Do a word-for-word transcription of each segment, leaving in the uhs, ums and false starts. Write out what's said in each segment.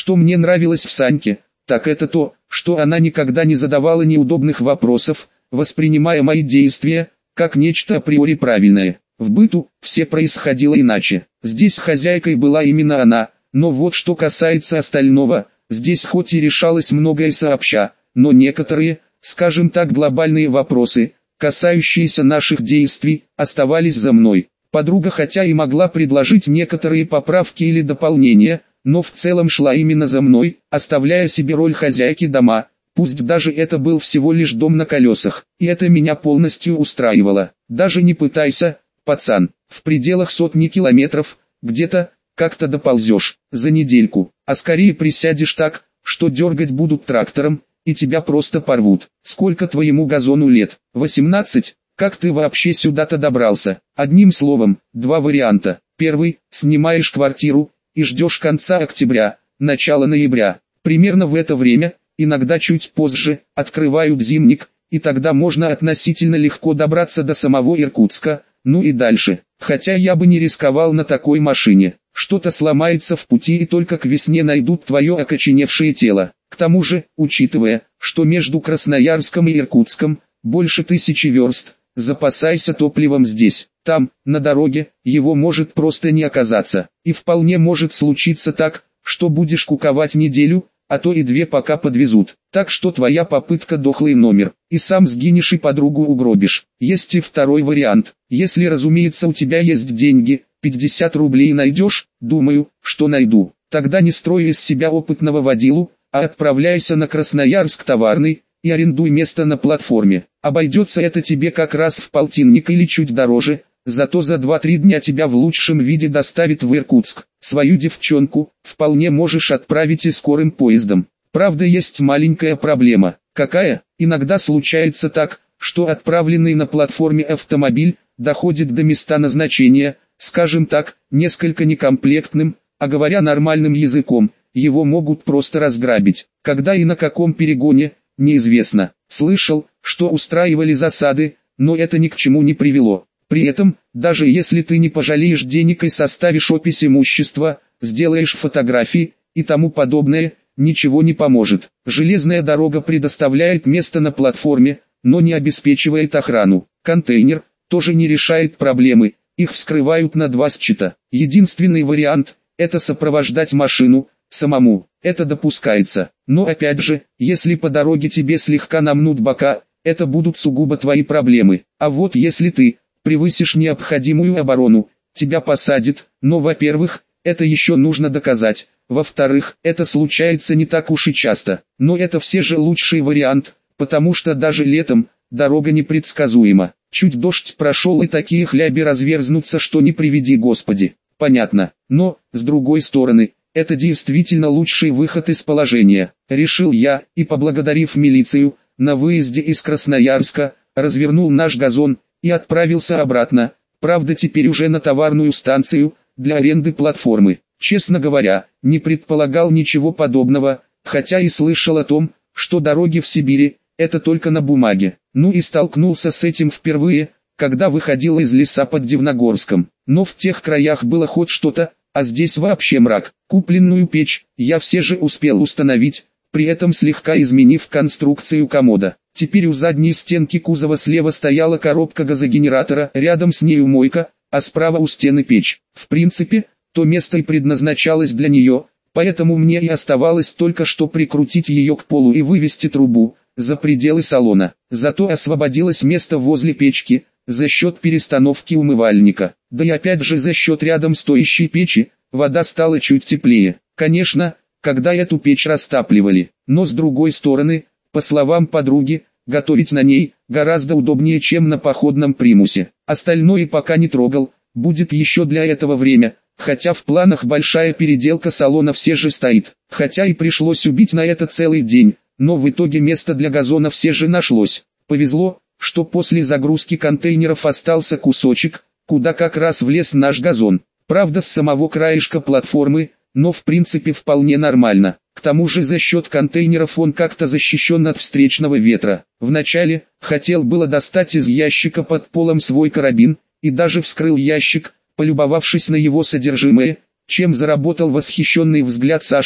Что мне нравилось в Саньке, так это то, что она никогда не задавала неудобных вопросов, воспринимая мои действия как нечто априори правильное. В быту все происходило иначе. Здесь хозяйкой была именно она, но вот что касается остального, здесь хоть и решалось многое сообща, но некоторые, скажем так, глобальные вопросы, касающиеся наших действий, оставались за мной. Подруга хотя и могла предложить некоторые поправки или дополнения, но в целом шла именно за мной, оставляя себе роль хозяйки дома, пусть даже это был всего лишь дом на колесах, и это меня полностью устраивало. Даже не пытайся, пацан, в пределах сотни километров, где-то, как-то доползешь, за недельку, а скорее присядешь так, что дергать будут трактором, и тебя просто порвут. Сколько твоему газону лет? восемнадцать? Как ты вообще сюда-то добрался? Одним словом, два варианта. Первый, снимаешь квартиру, и ждешь конца октября, начала ноября. Примерно в это время, иногда чуть позже, открывают зимник, и тогда можно относительно легко добраться до самого Иркутска, ну и дальше. Хотя я бы не рисковал на такой машине. Что-то сломается в пути и только к весне найдут твое окоченевшее тело. К тому же, учитывая, что между Красноярском и Иркутском больше тысячи верст, запасайся топливом здесь. Там, на дороге, его может просто не оказаться. И вполне может случиться так, что будешь куковать неделю, а то и две пока подвезут. Так что твоя попытка дохлый номер. И сам сгинешь и подругу угробишь. Есть и второй вариант. Если, разумеется, у тебя есть деньги, пятьдесят рублей найдешь, думаю, что найду. Тогда не строй из себя опытного водилу, а отправляйся на Красноярск товарный, и арендуй место на платформе. Обойдется это тебе как раз в полтинник или чуть дороже, зато за два-три дня тебя в лучшем виде доставит в Иркутск. Свою девчонку вполне можешь отправить и скорым поездом. Правда, есть маленькая проблема. Какая? Иногда случается так, что отправленный на платформе автомобиль доходит до места назначения, скажем так, несколько некомплектным, а говоря нормальным языком, его могут просто разграбить. Когда и на каком перегоне, неизвестно. Слышал, что устраивали засады, но это ни к чему не привело. При этом, даже если ты не пожалеешь денег и составишь опись имущества, сделаешь фотографии и тому подобное, ничего не поможет. Железная дорога предоставляет место на платформе, но не обеспечивает охрану. Контейнер тоже не решает проблемы, их вскрывают на два счета. Единственный вариант – это сопровождать машину самому. Это допускается. Но опять же, если по дороге тебе слегка намнут бока, это будут сугубо твои проблемы. А вот если ты превысишь необходимую оборону, тебя посадят, но во-первых, это еще нужно доказать, во-вторых, это случается не так уж и часто, но это все же лучший вариант, потому что даже летом, дорога непредсказуема, чуть дождь прошел и такие хляби разверзнутся, что не приведи Господи, понятно, но, с другой стороны, это действительно лучший выход из положения, решил я, и поблагодарив милицию, на выезде из Красноярска, развернул наш газон, и отправился обратно, правда теперь уже на товарную станцию, для аренды платформы. Честно говоря, не предполагал ничего подобного, хотя и слышал о том, что дороги в Сибири – это только на бумаге. Ну и столкнулся с этим впервые, когда выходил из леса под Дивногорском. Но в тех краях было хоть что-то, а здесь вообще мрак. Купленную печь я все же успел установить, при этом слегка изменив конструкцию комода. Теперь у задней стенки кузова слева стояла коробка газогенератора, рядом с нею мойка, а справа у стены печь. В принципе, то место и предназначалось для нее, поэтому мне и оставалось только что прикрутить ее к полу и вывести трубу за пределы салона. Зато освободилось место возле печки, за счет перестановки умывальника. Да и опять же за счет рядом стоящей печи, вода стала чуть теплее. Конечно, когда эту печь растапливали, но с другой стороны, по словам подруги, готовить на ней гораздо удобнее, чем на походном примусе. Остальное пока не трогал, будет еще для этого время, хотя в планах большая переделка салона все же стоит. Хотя и пришлось убить на это целый день, но в итоге место для газона все же нашлось. Повезло, что после загрузки контейнеров остался кусочек, куда как раз влез наш газон. Правда с самого краешка платформы, но в принципе вполне нормально. К тому же за счет контейнеров он как-то защищен от встречного ветра. Вначале, хотел было достать из ящика под полом свой карабин, и даже вскрыл ящик, полюбовавшись на его содержимое, чем заработал восхищенный взгляд Сашки,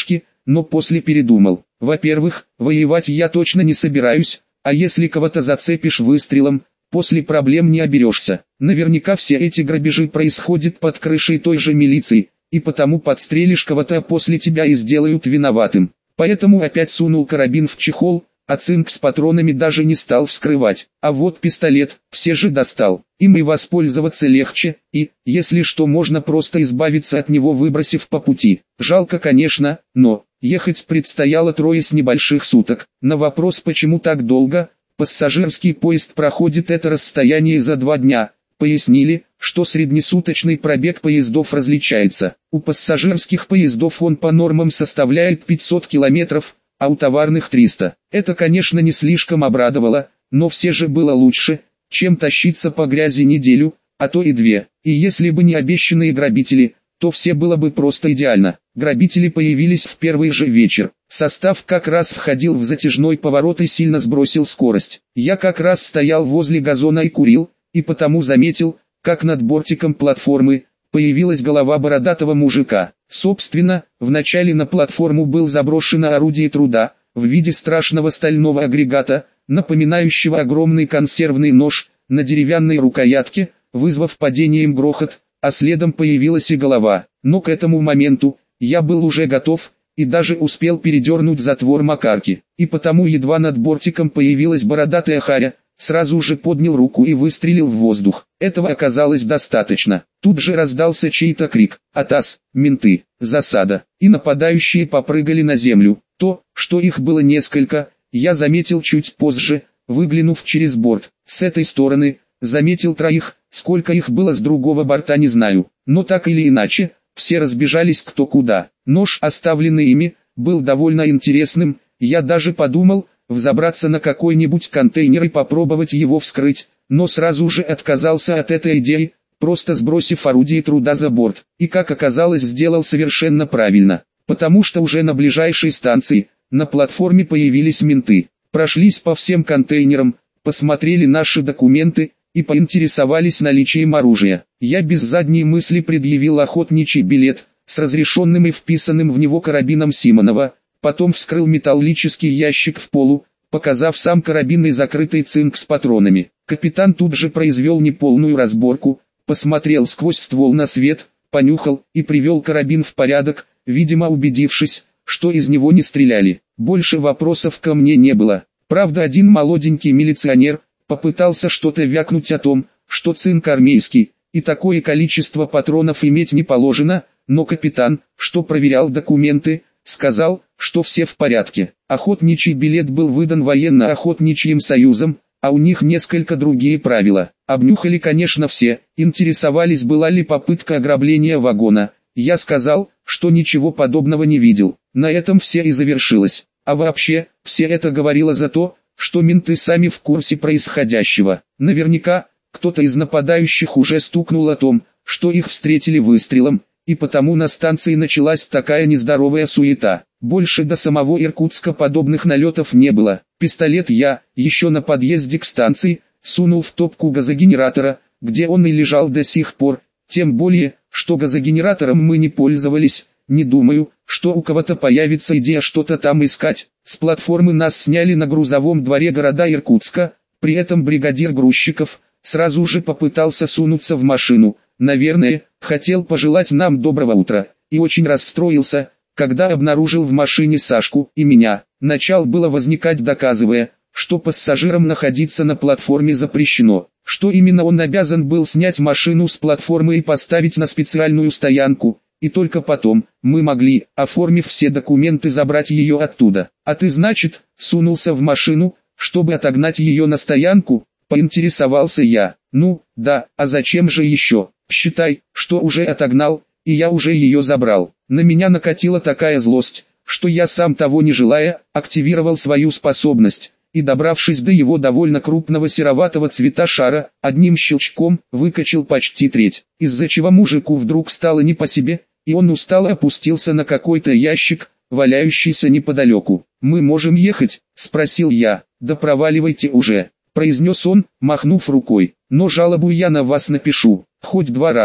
но после передумал. Во-первых, воевать я точно не собираюсь, а если кого-то зацепишь выстрелом, после проблем не оберешься. Наверняка все эти грабежи происходят под крышей той же милиции, и потому подстрелишь кого-то, а после тебя и сделают виноватым. Поэтому опять сунул карабин в чехол, а цинк с патронами даже не стал вскрывать. А вот пистолет, все же достал. Им и воспользоваться легче, и, если что, можно просто избавиться от него, выбросив по пути. Жалко, конечно, но ехать предстояло трое с небольших суток. На вопрос, почему так долго, пассажирский поезд проходит это расстояние за два дня, пояснили, что среднесуточный пробег поездов различается. У пассажирских поездов он по нормам составляет пятьсот километров, а у товарных триста. Это, конечно, не слишком обрадовало, но все же было лучше, чем тащиться по грязи неделю, а то и две. И если бы не обещанные грабители, то все было бы просто идеально. Грабители появились в первый же вечер. Состав как раз входил в затяжной поворот и сильно сбросил скорость. Я как раз стоял возле газона и курил, и потому заметил, как над бортиком платформы появилась голова бородатого мужика. Собственно, вначале на платформу был заброшено орудие труда, в виде страшного стального агрегата, напоминающего огромный консервный нож, на деревянной рукоятке, вызвав падением грохот, а следом появилась и голова. Но к этому моменту я был уже готов, и даже успел передернуть затвор макарки, и потому едва над бортиком появилась бородатая харя, сразу же поднял руку и выстрелил в воздух. Этого оказалось достаточно. Тут же раздался чей-то крик: «Атас! Менты! Засада!» И нападающие попрыгали на землю. То, что их было несколько, я заметил чуть позже, выглянув через борт. С этой стороны заметил троих, сколько их было с другого борта не знаю. Но так или иначе, все разбежались кто куда. Нож, оставленный ими, был довольно интересным, я даже подумал взобраться на какой-нибудь контейнер и попробовать его вскрыть, но сразу же отказался от этой идеи, просто сбросив орудие труда за борт. И как оказалось, сделал совершенно правильно, потому что уже на ближайшей станции, на платформе появились менты, прошлись по всем контейнерам, посмотрели наши документы и поинтересовались наличием оружия. Я без задней мысли предъявил охотничий билет с разрешенным и вписанным в него карабином Симонова. Потом вскрыл металлический ящик в полу, показав сам карабин и закрытый цинк с патронами. Капитан тут же произвел неполную разборку, посмотрел сквозь ствол на свет, понюхал и привел карабин в порядок, видимо убедившись, что из него не стреляли. Больше вопросов ко мне не было. Правда, один молоденький милиционер попытался что-то вякнуть о том, что цинк армейский, и такое количество патронов иметь не положено, но капитан, что проверял документы, сказал, что все в порядке. Охотничий билет был выдан военно-охотничьим союзом, а у них несколько другие правила. Обнюхали, конечно, все, интересовались, была ли попытка ограбления вагона. Я сказал, что ничего подобного не видел. На этом все и завершилось. А вообще, все это говорило за то, что менты сами в курсе происходящего. Наверняка, кто-то из нападающих уже стукнул о том, что их встретили выстрелом, и потому на станции началась такая нездоровая суета. Больше до самого Иркутска подобных налетов не было. Пистолет я, еще на подъезде к станции, сунул в топку газогенератора, где он и лежал до сих пор, тем более, что газогенератором мы не пользовались. Не думаю, что у кого-то появится идея что-то там искать. С платформы нас сняли на грузовом дворе города Иркутска, при этом бригадир грузчиков сразу же попытался сунуться в машину. Наверное, хотел пожелать нам доброго утра, и очень расстроился, когда обнаружил в машине Сашку и меня. Начал было возникать, доказывая, что пассажирам находиться на платформе запрещено, что именно он обязан был снять машину с платформы и поставить на специальную стоянку, и только потом мы могли, оформив все документы, забрать ее оттуда. А ты, значит, сунулся в машину, чтобы отогнать ее на стоянку? Поинтересовался я. Ну, да, а зачем же еще? Считай, что уже отогнал, и я уже ее забрал. На меня накатила такая злость, что я, сам того не желая, активировал свою способность, и, добравшись до его довольно крупного сероватого цвета шара, одним щелчком выкачал почти треть, из-за чего мужику вдруг стало не по себе, и он устало опустился на какой-то ящик, валяющийся неподалеку. «Мы можем ехать?» – спросил я. «Да проваливайте уже», – произнес он, махнув рукой. «Но жалобу я на вас напишу, хоть два раза».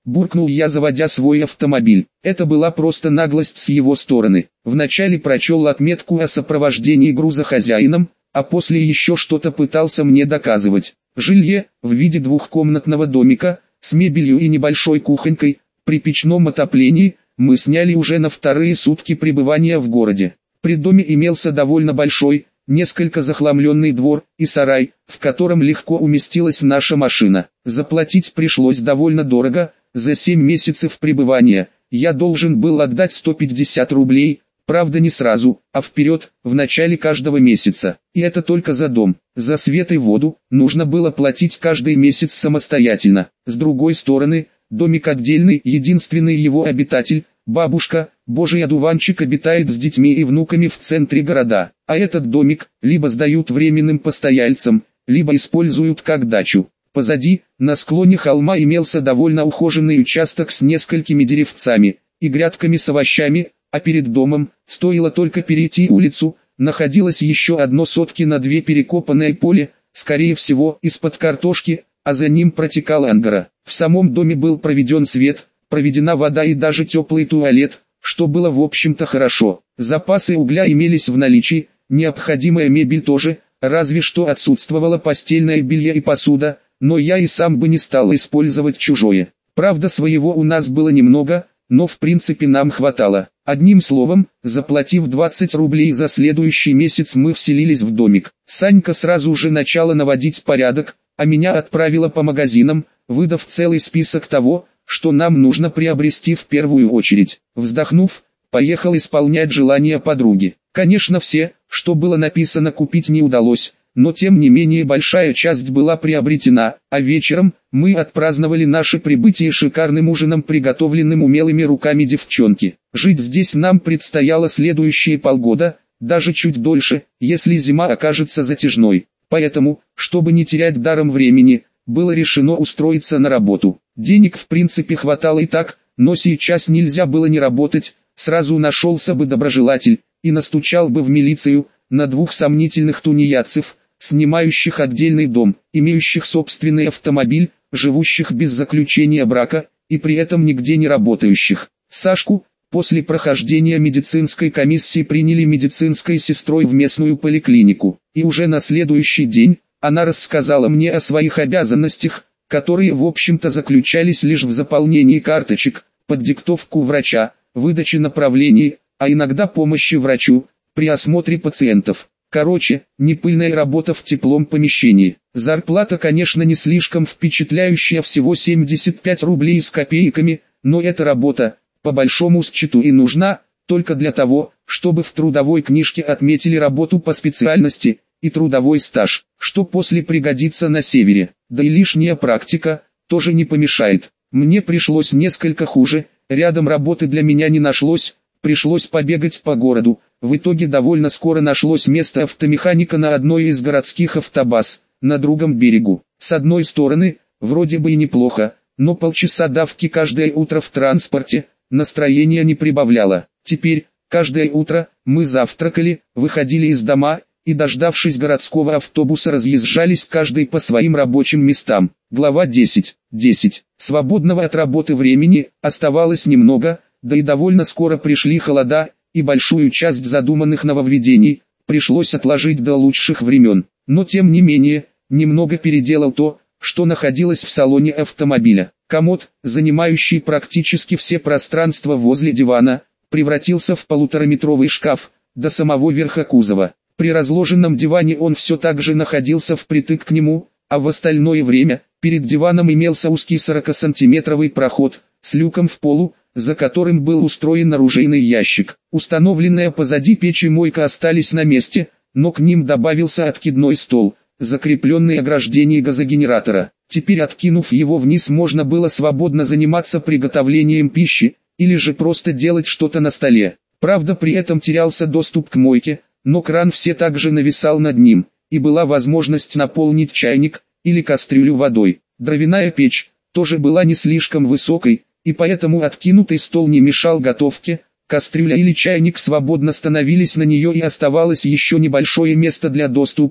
буркнул я, заводя свой автомобиль. Это была просто наглость с его стороны. Вначале прочел отметку о сопровождении груза хозяином, а после еще что-то пытался мне доказывать. Жилье, в виде двухкомнатного домика, с мебелью и небольшой кухонькой, при печном отоплении, мы сняли уже на вторые сутки пребывания в городе. При доме имелся довольно большой, несколько захламленный двор и сарай, в котором легко уместилась наша машина. Заплатить пришлось довольно дорого, за семь месяцев пребывания я должен был отдать сто пятьдесят рублей, правда не сразу, а вперед, в начале каждого месяца. И это только за дом. За свет и воду нужно было платить каждый месяц самостоятельно. С другой стороны, домик отдельный, единственный его обитатель, бабушка, божий одуванчик, обитает с детьми и внуками в центре города. А этот домик либо сдают временным постояльцам, либо используют как дачу. Позади, на склоне холма, имелся довольно ухоженный участок с несколькими деревцами и грядками с овощами, а перед домом, стоило только перейти улицу, находилось еще одно сотки на две перекопанное поле, скорее всего из-под картошки, а за ним протекал Ангара. В самом доме был проведен свет, проведена вода и даже теплый туалет, что было в общем-то хорошо. Запасы угля имелись в наличии, необходимая мебель тоже, разве что отсутствовало постельное белье и посуда, но я и сам бы не стал использовать чужое. Правда, своего у нас было немного, но в принципе нам хватало. Одним словом, заплатив двадцать рублей за следующий месяц, мы вселились в домик. Санька сразу же начала наводить порядок, а меня отправила по магазинам, выдав целый список того, что нам нужно приобрести в первую очередь. Вздохнув, поехал исполнять желания подруги. Конечно, все, что было написано, купить не удалось, но тем не менее большая часть была приобретена, а вечером мы отпраздновали наше прибытие шикарным ужином, приготовленным умелыми руками девчонки. Жить здесь нам предстояло следующие полгода, даже чуть дольше, если зима окажется затяжной. Поэтому, чтобы не терять даром времени, было решено устроиться на работу. Денег в принципе хватало и так, но сейчас нельзя было не работать, сразу нашелся бы доброжелатель, и настучал бы в милицию на двух сомнительных тунеядцев, снимающих отдельный дом, имеющих собственный автомобиль, живущих без заключения брака, и при этом нигде не работающих. Сашку, после прохождения медицинской комиссии, приняли медицинской сестрой в местную поликлинику, и уже на следующий день она рассказала мне о своих обязанностях, которые в общем-то заключались лишь в заполнении карточек, под диктовку врача, выдаче направлений, а иногда помощи врачу при осмотре пациентов. Короче, непыльная работа в теплом помещении. Зарплата, конечно, не слишком впечатляющая, всего семьдесят пять рублей с копейками, но эта работа, по большому счету, и нужна, только для того, чтобы в трудовой книжке отметили работу по специальности и трудовой стаж, что после пригодится на севере. Да и лишняя практика тоже не помешает. Мне пришлось несколько хуже, рядом работы для меня не нашлось, пришлось побегать по городу. В итоге довольно скоро нашлось место автомеханика на одной из городских автобаз, на другом берегу. С одной стороны, вроде бы и неплохо, но полчаса давки каждое утро в транспорте настроение не прибавляло. Теперь, каждое утро, мы завтракали, выходили из дома и, дождавшись городского автобуса, разъезжались каждый по своим рабочим местам. Глава десять. десять. Свободного от работы времени оставалось немного, да и довольно скоро пришли холода, и большую часть задуманных нововведений пришлось отложить до лучших времен. Но тем не менее, немного переделал то, что находилось в салоне автомобиля. Комод, занимающий практически все пространство возле дивана, превратился в полутораметровый шкаф, до самого верха кузова. При разложенном диване он все так же находился впритык к нему, а в остальное время, перед диваном имелся узкий сорокасантиметровый проход, с люком в полу, за которым был устроен оружейный ящик. Установленная позади печи мойка остались на месте, но к ним добавился откидной стол, закрепленный ограждением газогенератора. Теперь, откинув его вниз, можно было свободно заниматься приготовлением пищи, или же просто делать что-то на столе. Правда, при этом терялся доступ к мойке, но кран все так же нависал над ним, и была возможность наполнить чайник или кастрюлю водой. Дровяная печь тоже была не слишком высокой, и поэтому откинутый стол не мешал готовке, кастрюля или чайник свободно становились на нее, и оставалось еще небольшое место для доступа,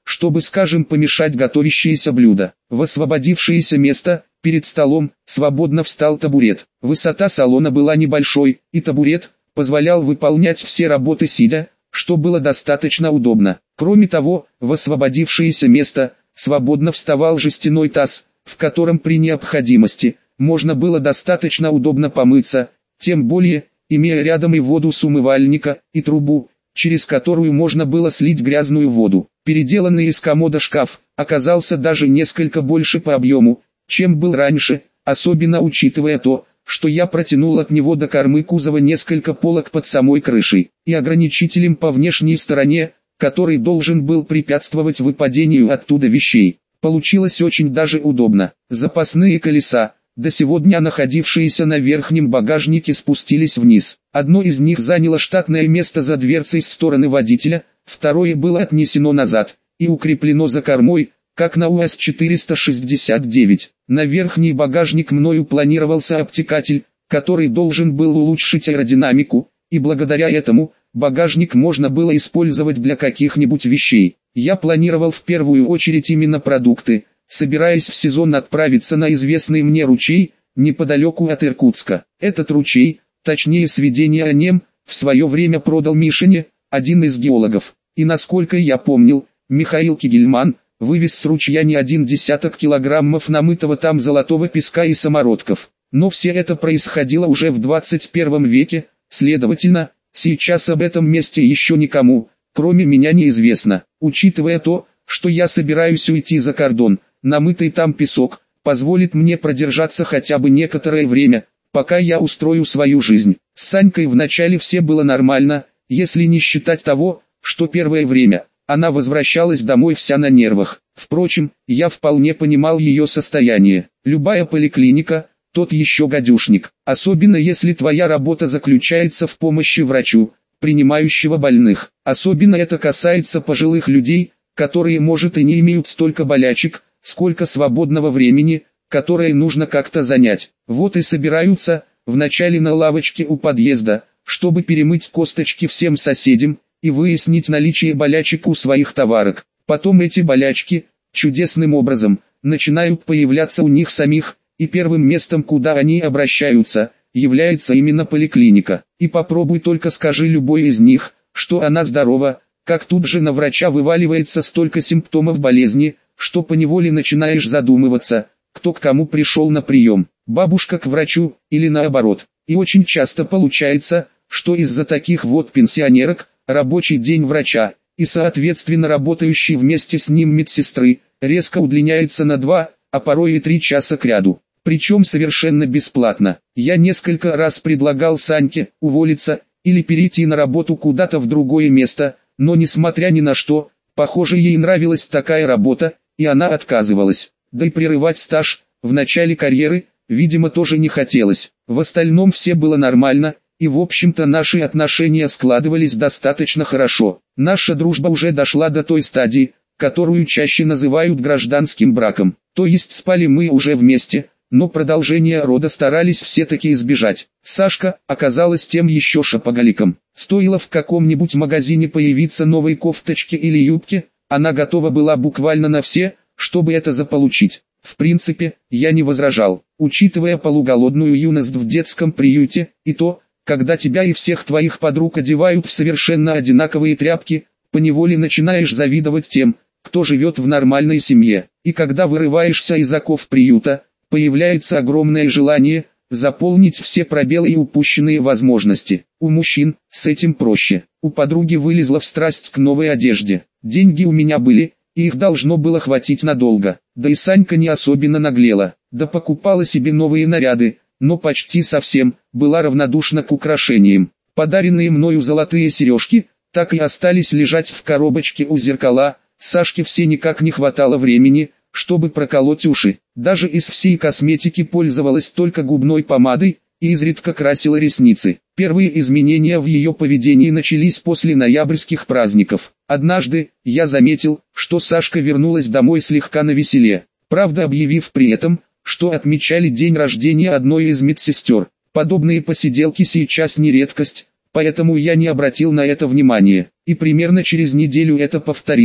чтобы, скажем, помешать готовящееся блюдо. В освободившееся место, перед столом, свободно встал табурет. Высота салона была небольшой, и табурет позволял выполнять все работы сидя, что было достаточно удобно. Кроме того, в освободившееся место свободно вставал жестяной таз, в котором при необходимости можно было достаточно удобно помыться, тем более, имея рядом и воду с умывальника, и трубу, через которую можно было слить грязную воду. Переделанный из комода шкаф оказался даже несколько больше по объему, чем был раньше, особенно учитывая то, что я протянул от него до кормы кузова несколько полок под самой крышей, и ограничителем по внешней стороне, который должен был препятствовать выпадению оттуда вещей. Получилось очень даже удобно. Запасные колеса, до сегодня находившиеся на верхнем багажнике, спустились вниз. Одно из них заняло штатное место за дверцей с стороны водителя, второе было отнесено назад и укреплено за кормой, как на УАЗ четыреста шестьдесят девять. На верхний багажник мною планировался обтекатель, который должен был улучшить аэродинамику, и благодаря этому багажник можно было использовать для каких-нибудь вещей. Я планировал в первую очередь именно продукты, собираясь в сезон отправиться на известный мне ручей, неподалеку от Иркутска. Этот ручей, точнее сведение о нем, в свое время продал Мишине, один из геологов. И насколько я помнил, Михаил Кигельман вывез с ручья не один десяток килограммов намытого там золотого песка и самородков. Но все это происходило уже в двадцать первом веке, следовательно, сейчас об этом месте еще никому, кроме меня, неизвестно. Учитывая то, что я собираюсь уйти за кордон, намытый там песок позволит мне продержаться хотя бы некоторое время, пока я устрою свою жизнь. С Санькой вначале все было нормально, если не считать того, что первое время она возвращалась домой вся на нервах. Впрочем, я вполне понимал ее состояние. Любая поликлиника – тот еще гадюшник, особенно если твоя работа заключается в помощи врачу, принимающего больных. Особенно это касается пожилых людей, которые, может, и не имеют столько болячек, сколько свободного времени, которое нужно как-то занять. Вот и собираются, вначале на лавочке у подъезда, чтобы перемыть косточки всем соседям и выяснить наличие болячек у своих товарок. Потом эти болячки, чудесным образом, начинают появляться у них самих, и первым местом, куда они обращаются, является именно поликлиника. И попробуй только скажи любой из них, что она здорова, как тут же на врача вываливается столько симптомов болезни, что поневоле начинаешь задумываться, кто к кому пришел на прием, бабушка к врачу, или наоборот. И очень часто получается, что из-за таких вот пенсионерок, рабочий день врача, и соответственно работающей вместе с ним медсестры, резко удлиняется на два, а порой и три часа кряду. Причем совершенно бесплатно. Я несколько раз предлагал Саньке уволиться, или перейти на работу куда-то в другое место, но несмотря ни на что, похоже, ей нравилась такая работа, и она отказывалась. Да и прерывать стаж в начале карьеры, видимо, тоже не хотелось. В остальном все было нормально, и в общем-то наши отношения складывались достаточно хорошо. Наша дружба уже дошла до той стадии, которую чаще называют гражданским браком. То есть спали мы уже вместе, но продолжение рода старались все-таки избежать. Сашка оказалась тем еще шопоголиком. Стоило в каком-нибудь магазине появиться новой кофточке или юбке, она готова была буквально на все, чтобы это заполучить. В принципе, я не возражал, учитывая полуголодную юность в детском приюте, и то, когда тебя и всех твоих подруг одевают в совершенно одинаковые тряпки, поневоле начинаешь завидовать тем, кто живет в нормальной семье. И когда вырываешься из оков приюта, появляется огромное желание заполнить все пробелы и упущенные возможности. У мужчин с этим проще. У подруги вылезла в страсть к новой одежде. Деньги у меня были, и их должно было хватить надолго. Да и Санька не особенно наглела. Да покупала себе новые наряды, но почти совсем была равнодушна к украшениям. Подаренные мною золотые сережки так и остались лежать в коробочке у зеркала. Сашке все никак не хватало времени, чтобы проколоть уши. Даже из всей косметики пользовалась только губной помадой и изредка красила ресницы. Первые изменения в ее поведении начались после ноябрьских праздников. Однажды я заметил, что Сашка вернулась домой слегка навеселе, правда объявив при этом, что отмечали день рождения одной из медсестер. Подобные посиделки сейчас не редкость, поэтому я не обратил на это внимания. И примерно через неделю это повторилось.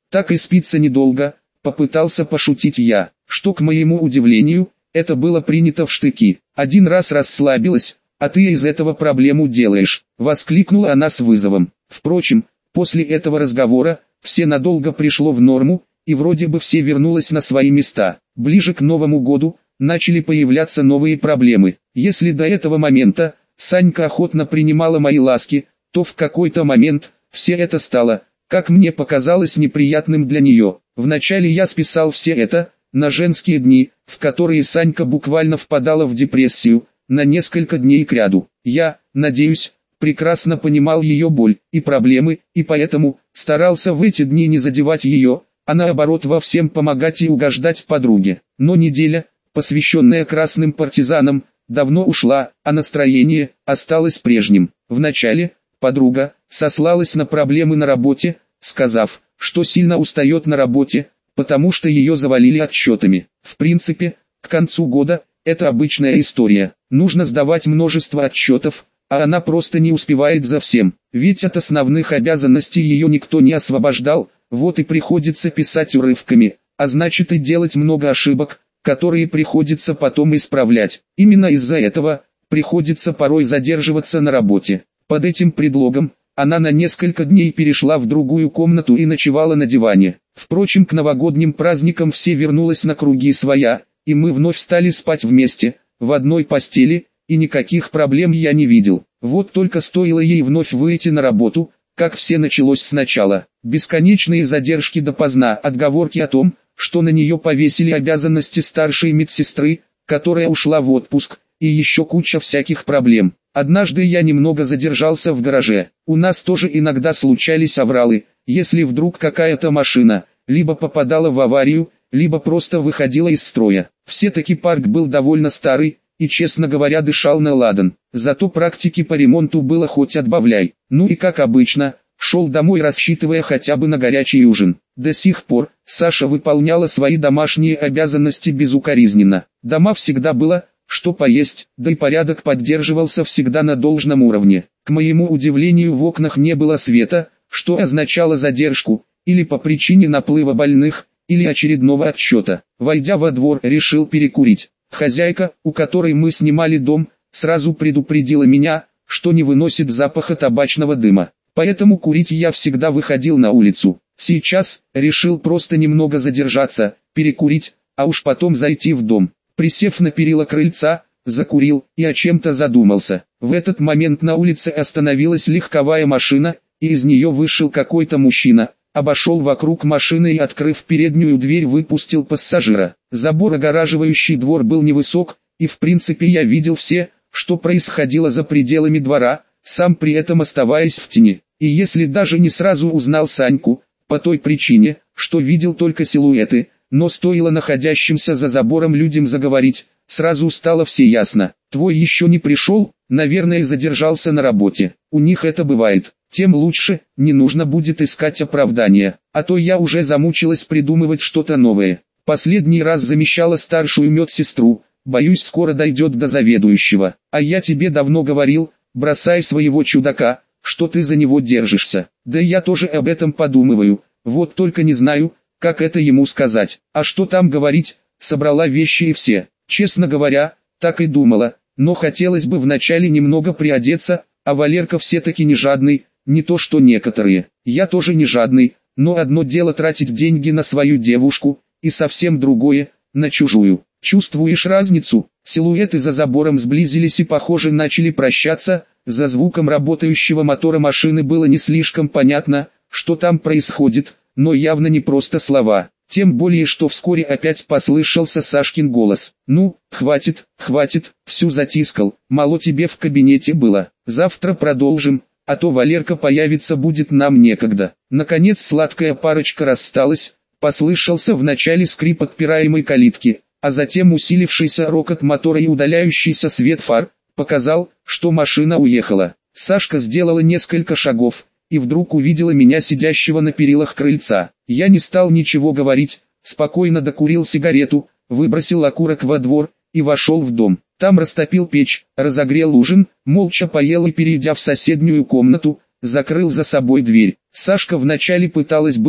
Так и спится недолго, попытался пошутить я, что к моему удивлению, это было принято в штыки. Один раз расслабилась, а ты из этого проблему делаешь, воскликнула она с вызовом. Впрочем, после этого разговора, все надолго пришло в норму, и вроде бы все вернулось на свои места. Ближе к Новому году, начали появляться новые проблемы. Если до этого момента, Санька охотно принимала мои ласки, то в какой-то момент, все это стало, как мне показалось, неприятным для нее. Вначале я списал все это, на женские дни, в которые Санька буквально впадала в депрессию, на несколько дней кряду. Я, надеюсь, прекрасно понимал ее боль и проблемы, и поэтому, старался в эти дни не задевать ее, а наоборот во всем помогать и угождать подруге. Но неделя, посвященная красным партизанам, давно ушла, а настроение осталось прежним. Вначале, подруга, сослалась на проблемы на работе, сказав, что сильно устает на работе, потому что ее завалили отчетами. В принципе, к концу года, это обычная история, нужно сдавать множество отчетов, а она просто не успевает за всем, ведь от основных обязанностей ее никто не освобождал, вот и приходится писать урывками, а значит и делать много ошибок, которые приходится потом исправлять. Именно из-за этого, приходится порой задерживаться на работе. Под этим предлогом, она на несколько дней перешла в другую комнату и ночевала на диване. Впрочем, к новогодним праздникам все вернулось на круги своя, и мы вновь стали спать вместе, в одной постели, и никаких проблем я не видел. Вот только стоило ей вновь выйти на работу, как все началось сначала. Бесконечные задержки допоздна, отговорки о том, что на нее повесили обязанности старшей медсестры, которая ушла в отпуск, и еще куча всяких проблем. Однажды я немного задержался в гараже. У нас тоже иногда случались авралы, если вдруг какая-то машина, либо попадала в аварию, либо просто выходила из строя. Все-таки парк был довольно старый, и, честно говоря, дышал на ладан. Зато практики по ремонту было хоть отбавляй. Ну и как обычно, шел домой, рассчитывая хотя бы на горячий ужин. До сих пор Саша выполняла свои домашние обязанности безукоризненно. Дома всегда было, что поесть, да и порядок поддерживался всегда на должном уровне. К моему удивлению, в окнах не было света, что означало задержку, или по причине наплыва больных, или очередного отчета. Войдя во двор, решил перекурить. Хозяйка, у которой мы снимали дом, сразу предупредила меня, что не выносит запаха табачного дыма. Поэтому курить я всегда выходил на улицу. Сейчас, решил просто немного задержаться, перекурить, а уж потом зайти в дом. Присев на перила крыльца, закурил и о чем-то задумался. В этот момент на улице остановилась легковая машина, и из нее вышел какой-то мужчина, обошел вокруг машины и, открыв переднюю дверь, выпустил пассажира. Забор, огораживающий двор, был невысок, и в принципе я видел все, что происходило за пределами двора, сам при этом оставаясь в тени. И если даже не сразу узнал Саньку, по той причине, что видел только силуэты, но стоило находящимся за забором людям заговорить, сразу стало все ясно. Твой еще не пришел, наверное, задержался на работе. У них это бывает. Тем лучше, не нужно будет искать оправдания, а то я уже замучилась придумывать что-то новое. Последний раз замещала старшую медсестру, боюсь, скоро дойдет до заведующего. А я тебе давно говорил, бросай своего чудака, что ты за него держишься. Да я тоже об этом подумываю, вот только не знаю, как это ему сказать. А что там говорить, собрала вещи и все. Честно говоря, так и думала, но хотелось бы вначале немного приодеться, а Валерка все-таки не жадный, не то что некоторые. Я тоже не жадный, но одно дело тратить деньги на свою девушку, и совсем другое, на чужую. Чувствуешь разницу? Силуэты за забором сблизились и, похоже, начали прощаться. За звуком работающего мотора машины было не слишком понятно, что там происходит, но явно не просто слова. Тем более, что вскоре опять послышался Сашкин голос. «Ну, хватит, хватит, всю затискал, мало тебе в кабинете было. Завтра продолжим, а то Валерка появится, будет нам некогда». Наконец сладкая парочка рассталась, послышался вначале скрип отпираемой калитки, а затем усилившийся рокот мотора и удаляющийся свет фар показал, что машина уехала. Сашка сделала несколько шагов, и вдруг увидела меня, сидящего на перилах крыльца. Я не стал ничего говорить, спокойно докурил сигарету, выбросил окурок во двор и вошел в дом. Там растопил печь, разогрел ужин, молча поел и, перейдя в соседнюю комнату, закрыл за собой дверь. Сашка вначале пыталась было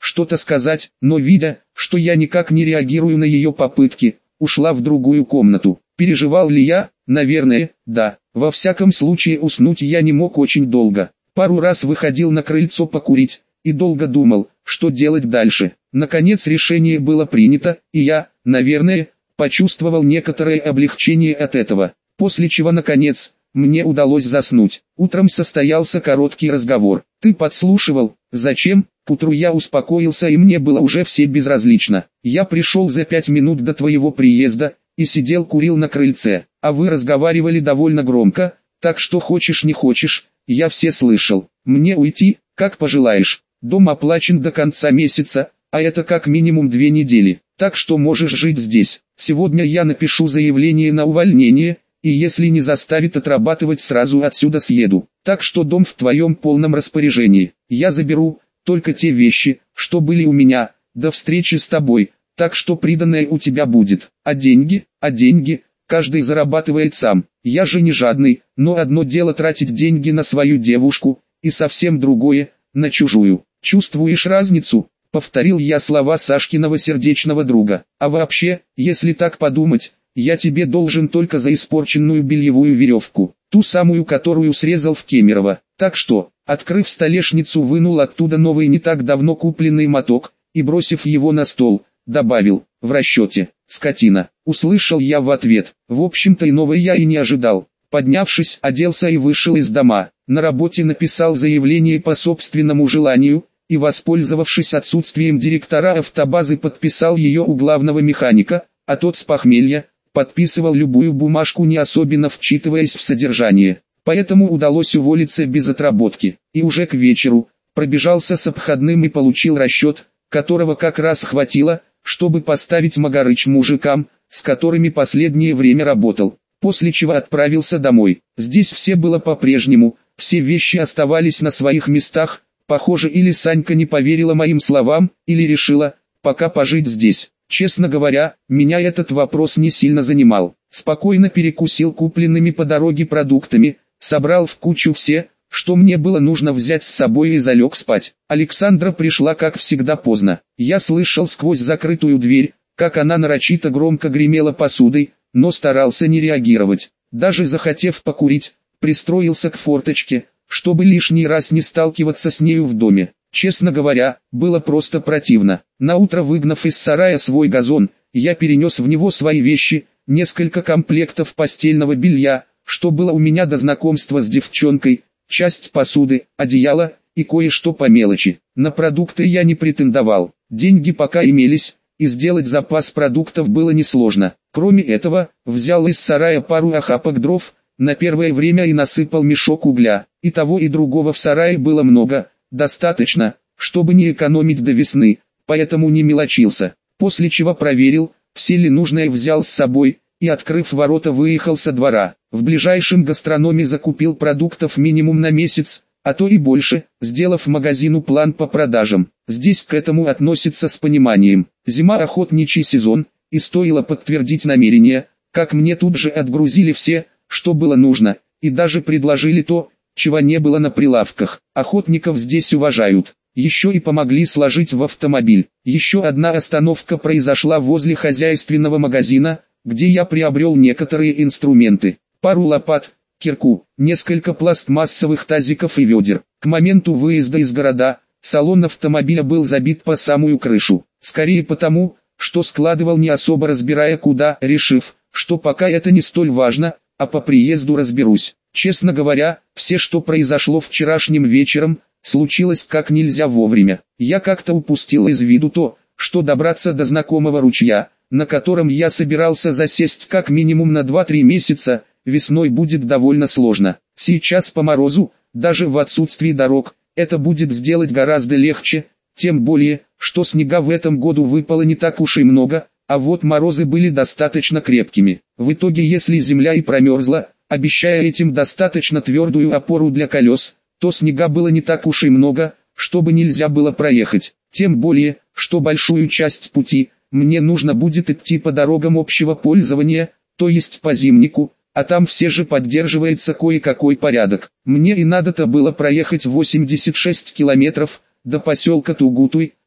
что-то сказать, но видя, что я никак не реагирую на ее попытки, ушла в другую комнату. Переживал ли я? Наверное, да. Во всяком случае уснуть я не мог очень долго. Пару раз выходил на крыльцо покурить, и долго думал, что делать дальше. Наконец решение было принято, и я, наверное, почувствовал некоторое облегчение от этого. После чего, наконец, мне удалось заснуть. Утром состоялся короткий разговор. «Ты подслушивал? Зачем?» К утру я успокоился, и мне было уже все безразлично. «Я пришел за пять минут до твоего приезда, и сидел курил на крыльце, а вы разговаривали довольно громко, так что хочешь не хочешь, я все слышал. Мне уйти, как пожелаешь. Дом оплачен до конца месяца, а это как минимум две недели, так что можешь жить здесь. Сегодня я напишу заявление на увольнение, и если не заставит отрабатывать, сразу отсюда съеду. Так что дом в твоем полном распоряжении. Я заберу только те вещи, что были у меня, до встречи с тобой, так что приданное у тебя будет. А деньги, а деньги, каждый зарабатывает сам. Я же не жадный, но одно дело тратить деньги на свою девушку, и совсем другое, на чужую. Чувствуешь разницу?» Повторил я слова Сашкиного сердечного друга. «А вообще, если так подумать, я тебе должен только за испорченную бельевую веревку, ту самую, которую срезал в Кемерово. Так что, открыв столешницу, вынул оттуда новый не так давно купленный моток, и бросив его на стол, добавил: в расчете, скотина». Услышал я в ответ. В общем-то иного я и не ожидал. Поднявшись, оделся и вышел из дома. На работе написал заявление по собственному желанию, и, воспользовавшись отсутствием директора автобазы, подписал ее у главного механика, а тот с похмелья подписывал любую бумажку, не особенно вчитываясь в содержание. Поэтому удалось уволиться без отработки, и уже к вечеру пробежался с обходным и получил расчет, которого как раз хватило, чтобы поставить Магарыч мужикам, с которыми последнее время работал. После чего отправился домой. Здесь все было по-прежнему, все вещи оставались на своих местах. Похоже, или Санька не поверила моим словам, или решила пока пожить здесь. Честно говоря, меня этот вопрос не сильно занимал. Спокойно перекусил купленными по дороге продуктами, собрал в кучу все, что мне было нужно взять с собой, и залег спать. Александра пришла как всегда поздно. Я слышал сквозь закрытую дверь, как она нарочито громко гремела посудой, но старался не реагировать. Даже захотев покурить, пристроился к форточке, чтобы лишний раз не сталкиваться с нею в доме. Честно говоря, было просто противно. Наутро, выгнав из сарая свой газон, я перенес в него свои вещи, несколько комплектов постельного белья, что было у меня до знакомства с девчонкой, часть посуды, одеяло и кое-что по мелочи. На продукты я не претендовал, деньги пока имелись, и сделать запас продуктов было несложно. Кроме этого, взял из сарая пару охапок дров, на первое время и насыпал мешок угля. И того и другого в сарае было много, достаточно, чтобы не экономить до весны, поэтому не мелочился. После чего проверил, все ли нужное взял с собой, и, открыв ворота, выехал со двора. В ближайшем гастрономе закупил продуктов минимум на месяц, а то и больше, сделав магазину план по продажам. Здесь к этому относятся с пониманием. Зима — охотничий сезон, и стоило подтвердить намерение, как мне тут же отгрузили все, что было нужно, и даже предложили то, чего не было на прилавках. Охотников здесь уважают. Еще и помогли сложить в автомобиль. Еще одна остановка произошла возле хозяйственного магазина, где я приобрел некоторые инструменты. Пару лопат, кирку, несколько пластмассовых тазиков и ведер. К моменту выезда из города, салон автомобиля был забит по самую крышу. Скорее потому, что складывал не особо разбирая куда, решив, что пока это не столь важно, а по приезду разберусь. Честно говоря, все, что произошло вчерашним вечером, случилось как нельзя вовремя. Я как-то упустил из виду то, что добраться до знакомого ручья, на котором я собирался засесть как минимум на два-три месяца, весной будет довольно сложно. Сейчас по морозу, даже в отсутствии дорог, это будет сделать гораздо легче, тем более, что снега в этом году выпало не так уж и много, а вот морозы были достаточно крепкими. В итоге, если земля и промерзла, обещая этим достаточно твердую опору для колес, то снега было не так уж и много, чтобы нельзя было проехать. Тем более, что большую часть пути мне нужно будет идти по дорогам общего пользования, то есть по зимнику, а там все же поддерживается кое-какой порядок. Мне и надо-то было проехать восемьдесят шесть километров до поселка Тугутуй,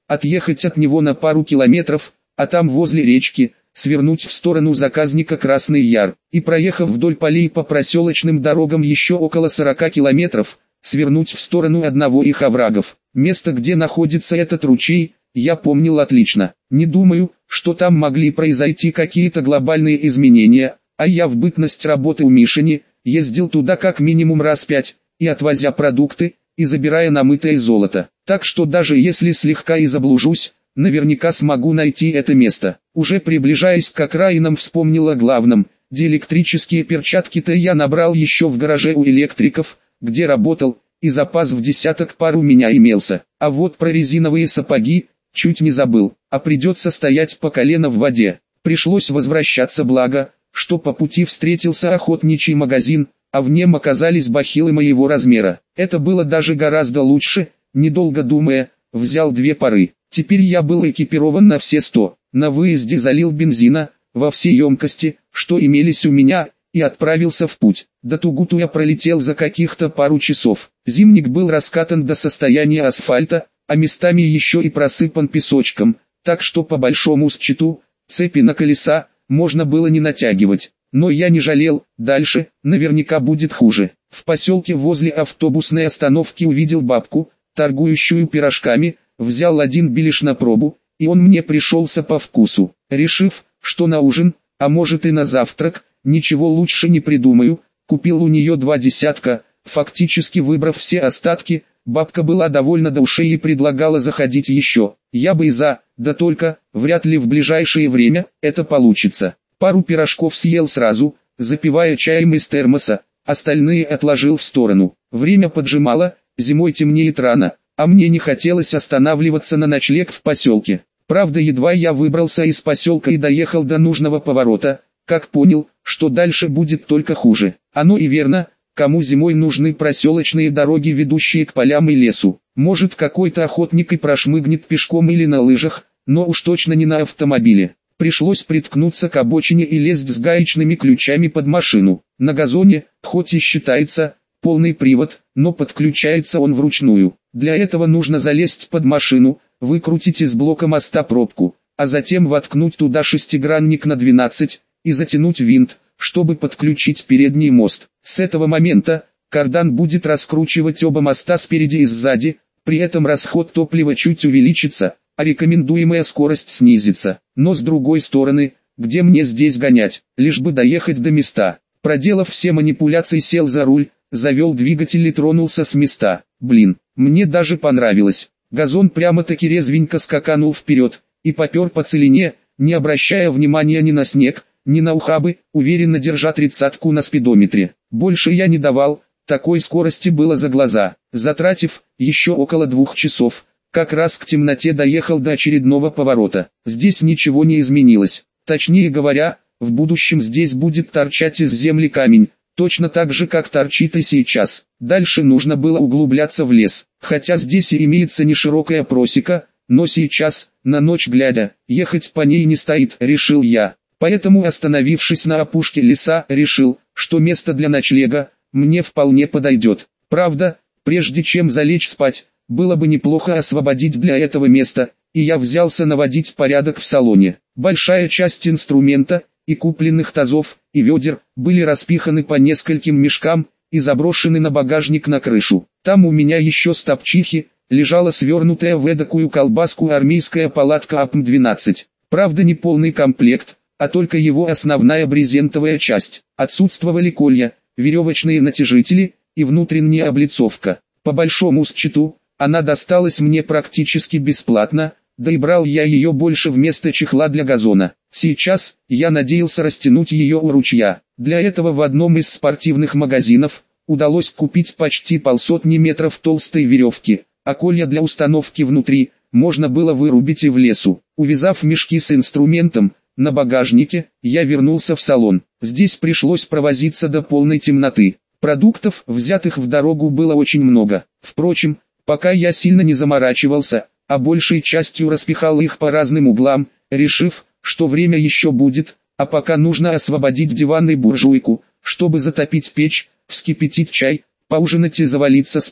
отъехать от него на пару километров, а там возле речки, свернуть в сторону заказника Красный Яр, и проехав вдоль полей по проселочным дорогам еще около сорока километров, свернуть в сторону одного их оврагов. Место, где находится этот ручей, я помнил отлично. Не думаю, что там могли произойти какие-то глобальные изменения, а я в бытность работы у Мишени, ездил туда как минимум раз пять, и отвозя продукты, и забирая намытое золото. Так что даже если слегка и заблужусь, наверняка смогу найти это место. Уже приближаясь к окраинам, вспомнил о главном. Диэлектрические перчатки-то я набрал еще в гараже у электриков, где работал, и запас в десяток пар у меня имелся. А вот про резиновые сапоги, чуть не забыл, а придется стоять по колено в воде. Пришлось возвращаться, благо, что по пути встретился охотничий магазин, а в нем оказались бахилы моего размера. Это было даже гораздо лучше, недолго думая, взял две пары. Теперь я был экипирован на все сто. На выезде залил бензина, во все емкости, что имелись у меня, и отправился в путь. До Тугуту я пролетел за каких-то пару часов. Зимник был раскатан до состояния асфальта, а местами еще и просыпан песочком, так что по большому счету, цепи на колеса, можно было не натягивать. Но я не жалел, дальше, наверняка будет хуже. В поселке возле автобусной остановки увидел бабку, торгующую пирожками, взял один беляш на пробу, и он мне пришелся по вкусу. Решив, что на ужин, а может и на завтрак, ничего лучше не придумаю, купил у нее два десятка, фактически выбрав все остатки. Бабка была довольна до ушей и предлагала заходить еще. Я бы и за, да только, вряд ли в ближайшее время это получится. Пару пирожков съел сразу, запивая чаем из термоса, остальные отложил в сторону. Время поджимало, зимой темнеет рано, а мне не хотелось останавливаться на ночлег в поселке. Правда, едва я выбрался из поселка и доехал до нужного поворота, как понял, что дальше будет только хуже. Оно и верно. Кому зимой нужны проселочные дороги, ведущие к полям и лесу? Может, какой-то охотник и прошмыгнет пешком или на лыжах, но уж точно не на автомобиле. Пришлось приткнуться к обочине и лезть с гаечными ключами под машину. На газоне, хоть и считается, полный привод, но подключается он вручную. Для этого нужно залезть под машину, выкрутить из блока моста пробку, а затем воткнуть туда шестигранник на двенадцать, и затянуть винт, чтобы подключить передний мост. С этого момента, кардан будет раскручивать оба моста спереди и сзади, при этом расход топлива чуть увеличится, а рекомендуемая скорость снизится. Но с другой стороны, где мне здесь гонять, лишь бы доехать до места. Проделав все манипуляции, сел за руль, завел двигатель и тронулся с места. Блин, мне даже понравилось. Газон прямо-таки резвенько скаканул вперед, и попер по целине, не обращая внимания ни на снег, ни на ухабы, уверенно держа тридцатку на спидометре. Больше я не давал, такой скорости было за глаза. Затратив еще около двух часов, как раз к темноте доехал до очередного поворота. Здесь ничего не изменилось. Точнее говоря, в будущем здесь будет торчать из земли камень, точно так же как торчит и сейчас. Дальше нужно было углубляться в лес. Хотя здесь и имеется неширокая просека, но сейчас, на ночь глядя, ехать по ней не стоит, решил я. Поэтому, остановившись на опушке леса, решил, что место для ночлега мне вполне подойдет. Правда, прежде чем залечь спать, было бы неплохо освободить для этого место, и я взялся наводить порядок в салоне. Большая часть инструмента, и купленных тазов, и ведер, были распиханы по нескольким мешкам, и заброшены на багажник на крышу. Там у меня еще с топчихи, лежала свернутая в эдакую колбаску армейская палатка АПМ двенадцать. Правда, не полный комплект, а только его основная брезентовая часть. Отсутствовали колья, веревочные натяжители и внутренняя облицовка. По большому счету, она досталась мне практически бесплатно, да и брал я ее больше вместо чехла для газона. Сейчас, я надеялся растянуть ее у ручья. Для этого в одном из спортивных магазинов удалось купить почти полсотни метров толстой веревки, а колья для установки внутри можно было вырубить и в лесу. Увязав мешки с инструментом на багажнике, я вернулся в салон. Здесь пришлось провозиться до полной темноты. Продуктов, взятых в дорогу, было очень много. Впрочем, пока я сильно не заморачивался, а большей частью распихал их по разным углам, решив, что время еще будет, а пока нужно освободить диван и буржуйку, чтобы затопить печь, вскипятить чай, поужинать и завалиться спать.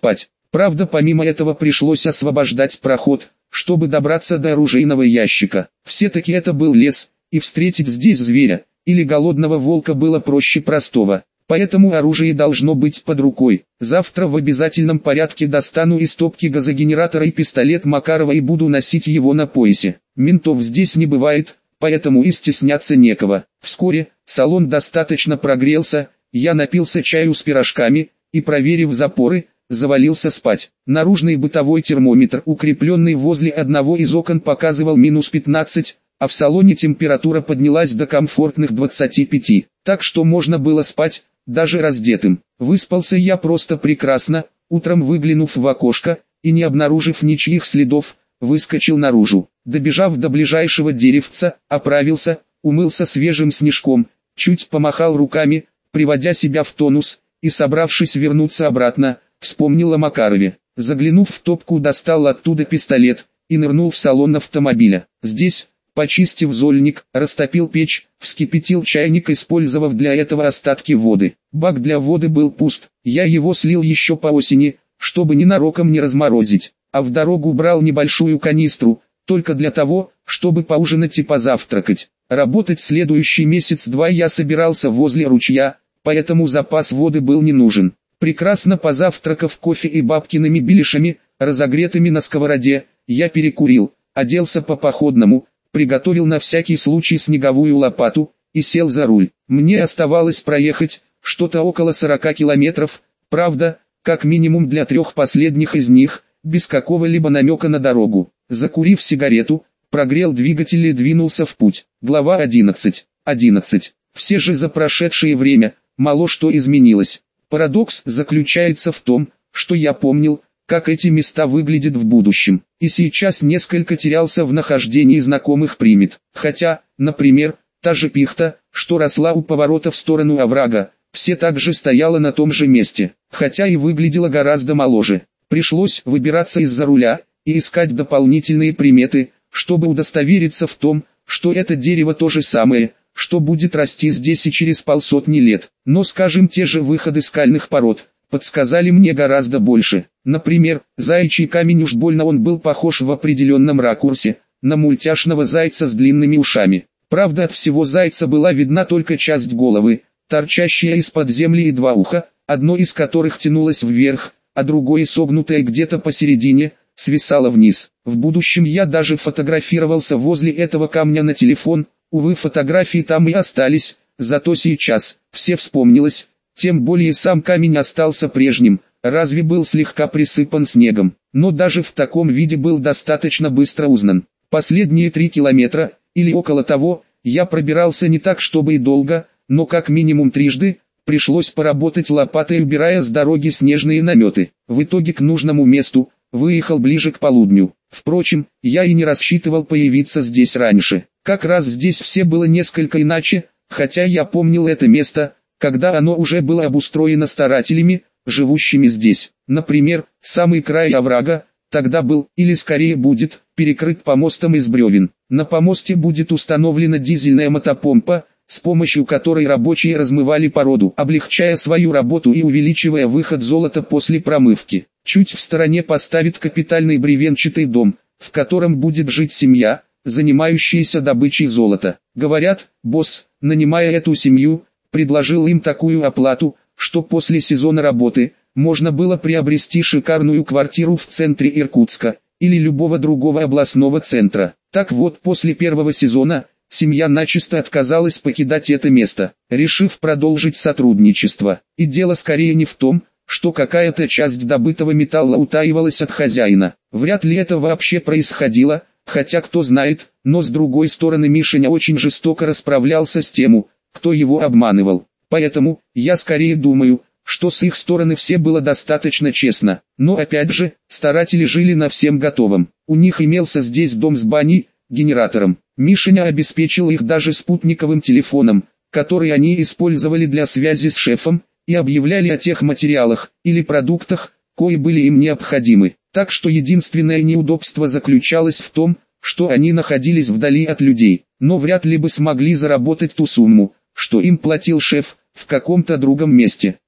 Правда, помимо этого пришлось освобождать проход, чтобы добраться до оружейного ящика. Все-таки это был лес, и встретить здесь зверя или голодного волка было проще простого. Поэтому оружие должно быть под рукой. Завтра в обязательном порядке достану из стопки газогенератора и пистолет Макарова и буду носить его на поясе. Ментов здесь не бывает, поэтому и стесняться некого. Вскоре салон достаточно прогрелся, я напился чаю с пирожками и, проверив запоры, завалился спать. Наружный бытовой термометр, укрепленный возле одного из окон, показывал минус пятнадцать, а в салоне температура поднялась до комфортных двадцати пяти, так что можно было спать, даже раздетым. Выспался я просто прекрасно, утром выглянув в окошко, и не обнаружив ничьих следов, выскочил наружу. Добежав до ближайшего деревца, оправился, умылся свежим снежком, чуть помахал руками, приводя себя в тонус, и, собравшись вернуться обратно, вспомнил о Макарове. Заглянув в топку, достал оттуда пистолет и нырнул в салон автомобиля. Здесь, почистив зольник, растопил печь, вскипятил чайник, использовав для этого остатки воды. Бак для воды был пуст, я его слил еще по осени, чтобы ненароком не разморозить, а в дорогу брал небольшую канистру, только для того, чтобы поужинать и позавтракать. Работать следующий месяц-два я собирался возле ручья, поэтому запас воды был не нужен. Прекрасно позавтракав кофе и бабкиными беляшами, разогретыми на сковороде, я перекурил, оделся по-походному, приготовил на всякий случай снеговую лопату и сел за руль. Мне оставалось проехать что-то около сорока километров, правда, как минимум для трех последних из них, без какого-либо намека на дорогу. Закурив сигарету, прогрел двигатель и двинулся в путь. Глава одиннадцать. одиннадцать. Все же за прошедшее время мало что изменилось. Парадокс заключается в том, что я помнил, как эти места выглядят в будущем, и сейчас несколько терялся в нахождении знакомых примет. Хотя, например, та же пихта, что росла у поворота в сторону оврага, все так же стояла на том же месте, хотя и выглядела гораздо моложе. Пришлось выбираться из-за руля и искать дополнительные приметы, чтобы удостовериться в том, что это дерево то же самое, что будет расти здесь и через полсотни лет. Но, скажем, те же выходы скальных пород подсказали мне гораздо больше. Например, заячий камень, уж больно он был похож в определенном ракурсе на мультяшного зайца с длинными ушами. Правда, от всего зайца была видна только часть головы, торчащая из-под земли, и два уха, одно из которых тянулось вверх, а другое, согнутое где-то посередине, свисало вниз. В будущем я даже фотографировался возле этого камня на телефон. Увы, фотографии там и остались, зато сейчас все вспомнилось, тем более сам камень остался прежним, разве был слегка присыпан снегом, но даже в таком виде был достаточно быстро узнан. Последние три километра, или около того, я пробирался не так чтобы и долго, но как минимум трижды, пришлось поработать лопатой, убирая с дороги снежные наметы. В итоге к нужному месту выехал ближе к полудню. Впрочем, я и не рассчитывал появиться здесь раньше. Как раз здесь все было несколько иначе, хотя я помнил это место, когда оно уже было обустроено старателями, живущими здесь. Например, самый край оврага тогда был, или скорее будет, перекрыт помостом из бревен. На помосте будет установлена дизельная мотопомпа, с помощью которой рабочие размывали породу, облегчая свою работу и увеличивая выход золота после промывки. Чуть в стороне поставит капитальный бревенчатый дом, в котором будет жить семья, занимающаяся добычей золота. Говорят, босс, нанимая эту семью, предложил им такую оплату, что после сезона работы можно было приобрести шикарную квартиру в центре Иркутска или любого другого областного центра. Так вот, после первого сезона семья начисто отказалась покидать это место, решив продолжить сотрудничество. И дело скорее не в том, что какая-то часть добытого металла утаивалась от хозяина. Вряд ли это вообще происходило, хотя кто знает, но с другой стороны Мишаня очень жестоко расправлялся с тем, кто его обманывал. Поэтому, я скорее думаю, что с их стороны все было достаточно честно. Но опять же, старатели жили на всем готовом. У них имелся здесь дом с баней, генератором. Мишаня обеспечил их даже спутниковым телефоном, который они использовали для связи с шефом, и объявляли о тех материалах или продуктах, кои были им необходимы. Так что единственное неудобство заключалось в том, что они находились вдали от людей, но вряд ли бы смогли заработать ту сумму, что им платил шеф, в каком-то другом месте.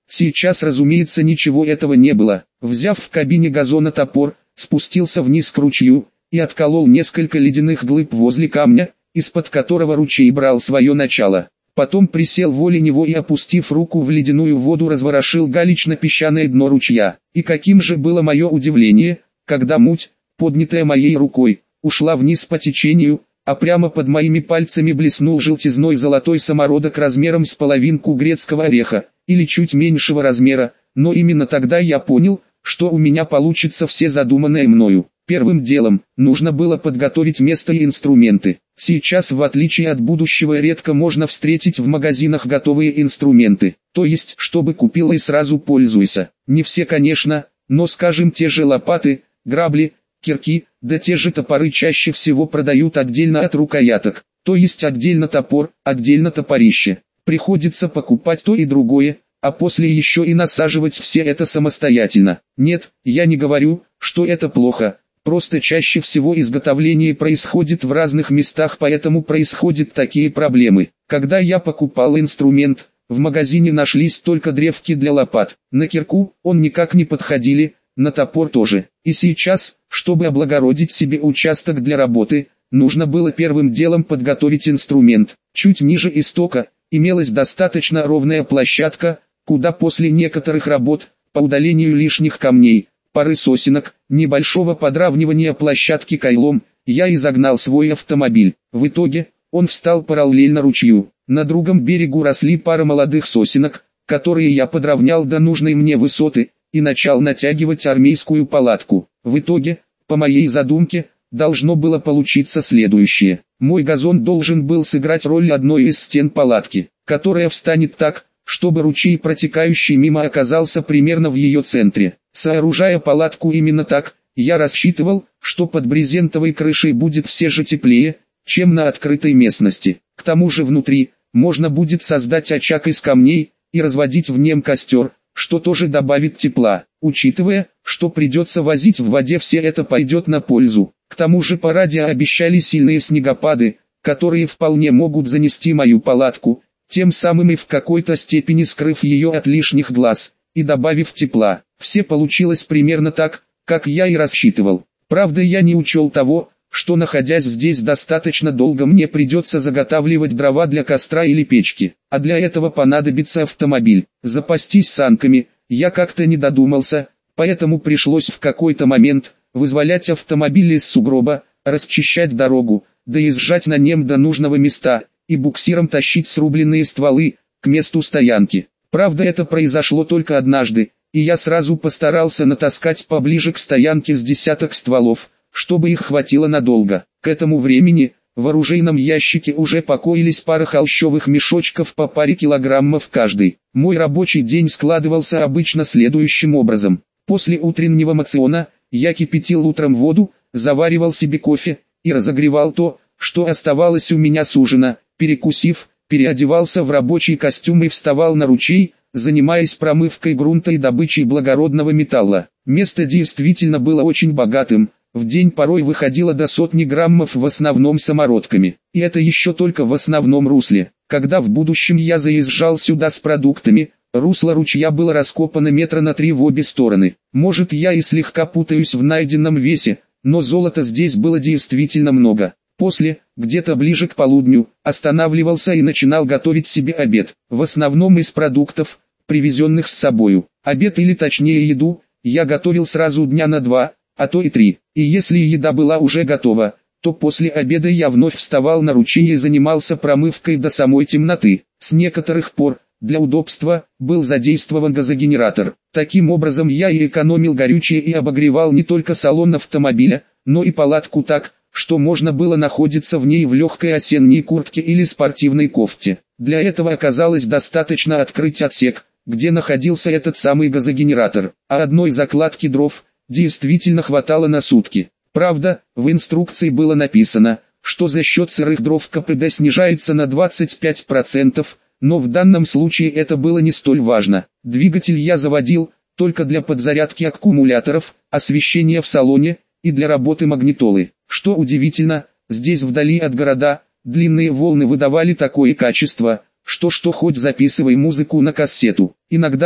Сейчас, разумеется, ничего этого не было. Взяв в кабине газона топор, спустился вниз к ручью и отколол несколько ледяных глыб возле камня, из-под которого ручей брал свое начало. Потом присел возле него и, опустив руку в ледяную воду, разворошил галечно-песчаное дно ручья. И каким же было мое удивление, когда муть, поднятая моей рукой, ушла вниз по течению, а прямо под моими пальцами блеснул желтизной золотой самородок размером с половинку грецкого ореха, или чуть меньшего размера, но именно тогда я понял, что у меня получится все задуманное мною. Первым делом, нужно было подготовить место и инструменты. Сейчас, в отличие от будущего, редко можно встретить в магазинах готовые инструменты, то есть, чтобы купил и сразу пользуйся. Не все, конечно, но, скажем, те же лопаты, грабли, кирки, да те же топоры чаще всего продают отдельно от рукояток, то есть отдельно топор, отдельно топорище. Приходится покупать то и другое, а после еще и насаживать все это самостоятельно. Нет, я не говорю, что это плохо. Просто чаще всего изготовление происходит в разных местах, поэтому происходят такие проблемы. Когда я покупал инструмент, в магазине нашлись только древки для лопат. На кирку он никак не подходили, на топор тоже. И сейчас, чтобы облагородить себе участок для работы, нужно было первым делом подготовить инструмент. Чуть ниже истока имелась достаточно ровная площадка, куда после некоторых работ по удалению лишних камней, пары сосенок, небольшого подравнивания площадки кайлом, я изогнал свой автомобиль. В итоге, он встал параллельно ручью. На другом берегу росли пара молодых сосенок, которые я подровнял до нужной мне высоты, и начал натягивать армейскую палатку. В итоге, по моей задумке, должно было получиться следующее. Мой газон должен был сыграть роль одной из стен палатки, которая встанет так, чтобы ручей, протекающий мимо, оказался примерно в ее центре. Сооружая палатку именно так, я рассчитывал, что под брезентовой крышей будет все же теплее, чем на открытой местности. К тому же внутри можно будет создать очаг из камней и разводить в нем костер, что тоже добавит тепла. Учитывая, что придется возить в воде, все это пойдет на пользу. К тому же по радио обещали сильные снегопады, которые вполне могут занести мою палатку, тем самым и в какой-то степени скрыв ее от лишних глаз, и добавив тепла. Все получилось примерно так, как я и рассчитывал. Правда, я не учел того, что, находясь здесь достаточно долго, мне придется заготавливать дрова для костра или печки, а для этого понадобится автомобиль. Запастись санками я как-то не додумался, поэтому пришлось в какой-то момент вызволять автомобиль из сугроба, расчищать дорогу, доезжать на нем до нужного места и буксиром тащить срубленные стволы к месту стоянки. Правда, это произошло только однажды, и я сразу постарался натаскать поближе к стоянке с десяток стволов, чтобы их хватило надолго. К этому времени в оружейном ящике уже покоились пара холщовых мешочков по паре килограммов каждый. Мой рабочий день складывался обычно следующим образом. После утреннего мациона я кипятил утром воду, заваривал себе кофе и разогревал то, что оставалось у меня с ужина. Перекусив, переодевался в рабочий костюм и вставал на ручей, занимаясь промывкой грунта и добычей благородного металла. Место действительно было очень богатым. В день порой выходило до сотни граммов, в основном самородками. И это еще только в основном русле. Когда в будущем я заезжал сюда с продуктами, русло ручья было раскопано метра на три в обе стороны. Может, я и слегка путаюсь в найденном весе, но золота здесь было действительно много. После, где-то ближе к полудню, останавливался и начинал готовить себе обед. В основном из продуктов, привезенных с собою. Обед, или точнее еду, я готовил сразу дня на два, а то и три. И если еда была уже готова, то после обеда я вновь вставал на ручей и занимался промывкой до самой темноты. С некоторых пор, для удобства, был задействован газогенератор. Таким образом я и экономил горючее и обогревал не только салон автомобиля, но и палатку так, что можно было находиться в ней в легкой осенней куртке или спортивной кофте. Для этого оказалось достаточно открыть отсек, где находился этот самый газогенератор, а одной закладки дров действительно хватало на сутки. Правда, в инструкции было написано, что за счет сырых дров КПД снижается на двадцать пять процентов, но в данном случае это было не столь важно. Двигатель я заводил только для подзарядки аккумуляторов, освещения в салоне и для работы магнитолы. Что удивительно, здесь вдали от города, длинные волны выдавали такое качество, что что хоть записывай музыку на кассету. Иногда,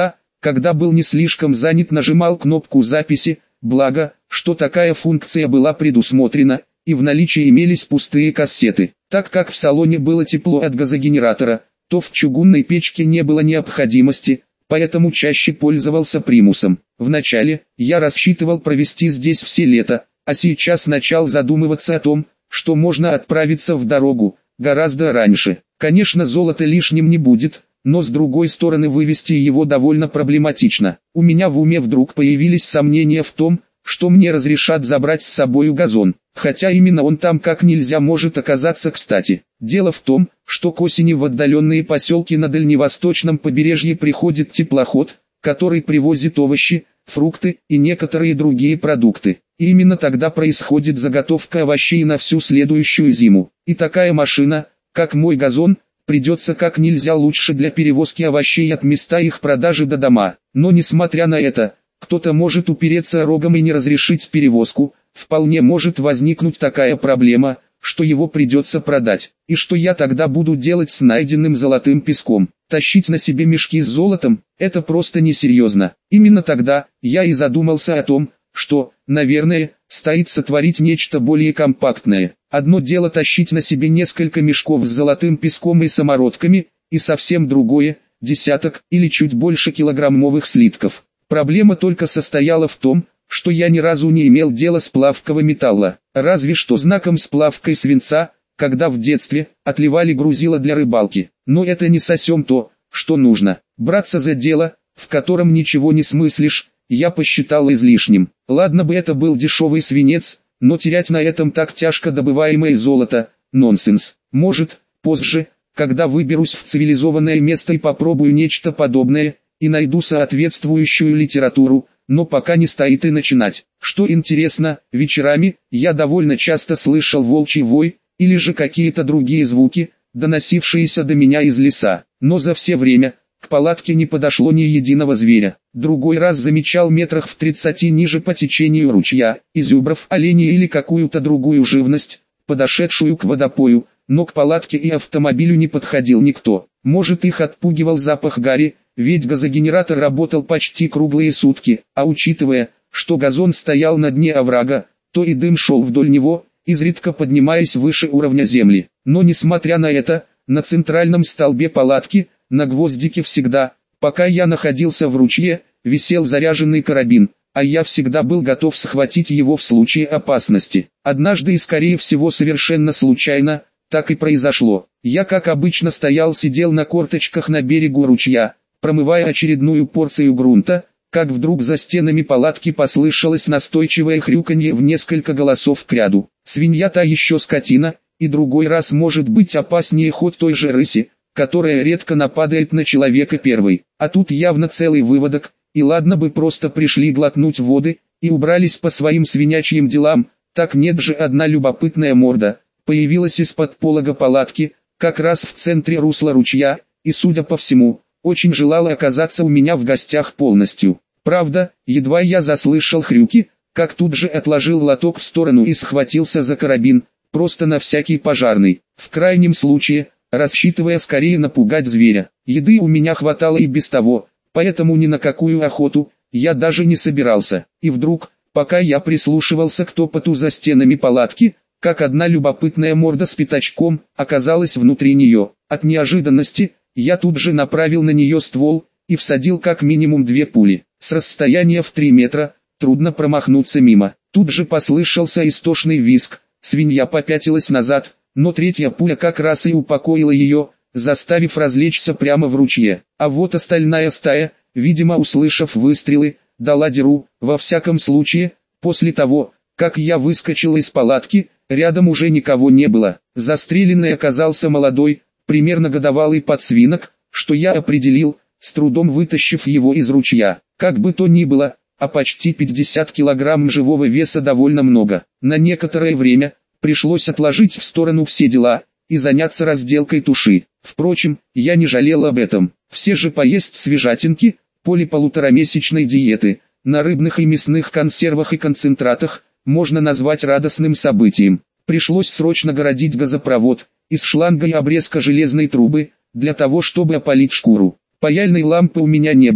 когда был не слишком занят, нажимал кнопку записи, благо, что такая функция была предусмотрена, и в наличии имелись пустые кассеты. Так как в салоне было тепло от газогенератора, то в чугунной печке не было необходимости, поэтому чаще пользовался примусом. Вначале, я рассчитывал провести здесь все лето, а сейчас начал задумываться о том, что можно отправиться в дорогу гораздо раньше. Конечно, золота лишним не будет, но с другой стороны вывести его довольно проблематично. У меня в уме вдруг появились сомнения в том, что мне разрешат забрать с собою газон, хотя именно он там как нельзя может оказаться кстати. Дело в том, что к осени в отдаленные поселки на дальневосточном побережье приходит теплоход, который привозит овощи, фрукты и некоторые другие продукты. И именно тогда происходит заготовка овощей на всю следующую зиму. И такая машина, как мой газон, придется как нельзя лучше для перевозки овощей от места их продажи до дома. Но несмотря на это, кто-то может упереться рогом и не разрешить перевозку, вполне может возникнуть такая проблема, что его придется продать. И что я тогда буду делать с найденным золотым песком? Тащить на себе мешки с золотом – это просто несерьезно. Именно тогда я и задумался о том, что, наверное, стоит сотворить нечто более компактное. Одно дело тащить на себе несколько мешков с золотым песком и самородками, и совсем другое – десяток или чуть больше килограммовых слитков. Проблема только состояла в том, что я ни разу не имел дела с плавкой металла, разве что знаком с плавкой свинца, когда в детстве отливали грузила для рыбалки. Но это не совсем то, что нужно. Браться за дело, в котором ничего не смыслишь, я посчитал излишним. Ладно бы это был дешевый свинец, но терять на этом так тяжко добываемое золото – нонсенс. Может, позже, когда выберусь в цивилизованное место и попробую нечто подобное, и найду соответствующую литературу, но пока не стоит и начинать. Что интересно, вечерами я довольно часто слышал волчий вой, или же какие-то другие звуки, доносившиеся до меня из леса. Но за все время, к палатке не подошло ни единого зверя. Другой раз замечал метрах в тридцати ниже по течению ручья, изюбров, оленей или какую-то другую живность, подошедшую к водопою, но к палатке и автомобилю не подходил никто. Может, их отпугивал запах гари, ведь газогенератор работал почти круглые сутки, а учитывая, что газон стоял на дне оврага, то и дым шел вдоль него, изредка поднимаясь выше уровня земли. Но несмотря на это, на центральном столбе палатки, на гвоздике всегда, пока я находился в ручье, висел заряженный карабин, а я всегда был готов схватить его в случае опасности. Однажды и скорее всего совершенно случайно, так и произошло. Я как обычно стоял-сидел на корточках на берегу ручья, промывая очередную порцию грунта, как вдруг за стенами палатки послышалось настойчивое хрюканье в несколько голосов кряду. Свинья та еще скотина, и другой раз может быть опаснее хоть той же рыси, которая редко нападает на человека первой. А тут явно целый выводок, и ладно бы просто пришли глотнуть воды, и убрались по своим свинячьим делам, так нет же, одна любопытная морда появилась из-под полога палатки, как раз в центре русла ручья, и, судя по всему, очень желала оказаться у меня в гостях полностью. Правда, едва я заслышал хрюки, как тут же отложил лоток в сторону и схватился за карабин, просто на всякий пожарный, в крайнем случае, рассчитывая скорее напугать зверя. Еды у меня хватало и без того, поэтому ни на какую охоту я даже не собирался. И вдруг, пока я прислушивался к топоту за стенами палатки, как одна любопытная морда с пятачком оказалась внутри нее. От неожиданности я тут же направил на нее ствол и всадил как минимум две пули. С расстояния в три метра трудно промахнуться мимо. Тут же послышался истошный визг, свинья попятилась назад, но третья пуля как раз и упокоила ее, заставив разлечься прямо в ручье. А вот остальная стая, видимо услышав выстрелы, дала дёру. Во всяком случае, после того, как я выскочил из палатки, рядом уже никого не было. Застреленный оказался молодой, примерно годовалый подсвинок, что я определил, с трудом вытащив его из ручья. Как бы то ни было, а почти пятьдесят килограмм живого веса довольно много. На некоторое время пришлось отложить в сторону все дела и заняться разделкой туши. Впрочем, я не жалел об этом. Все же поесть свежатинки, поле полуторамесячной диеты, на рыбных и мясных консервах и концентратах, можно назвать радостным событием. Пришлось срочно городить газопровод из шланга и обрезка железной трубы, для того чтобы опалить шкуру. Паяльной лампы у меня не было,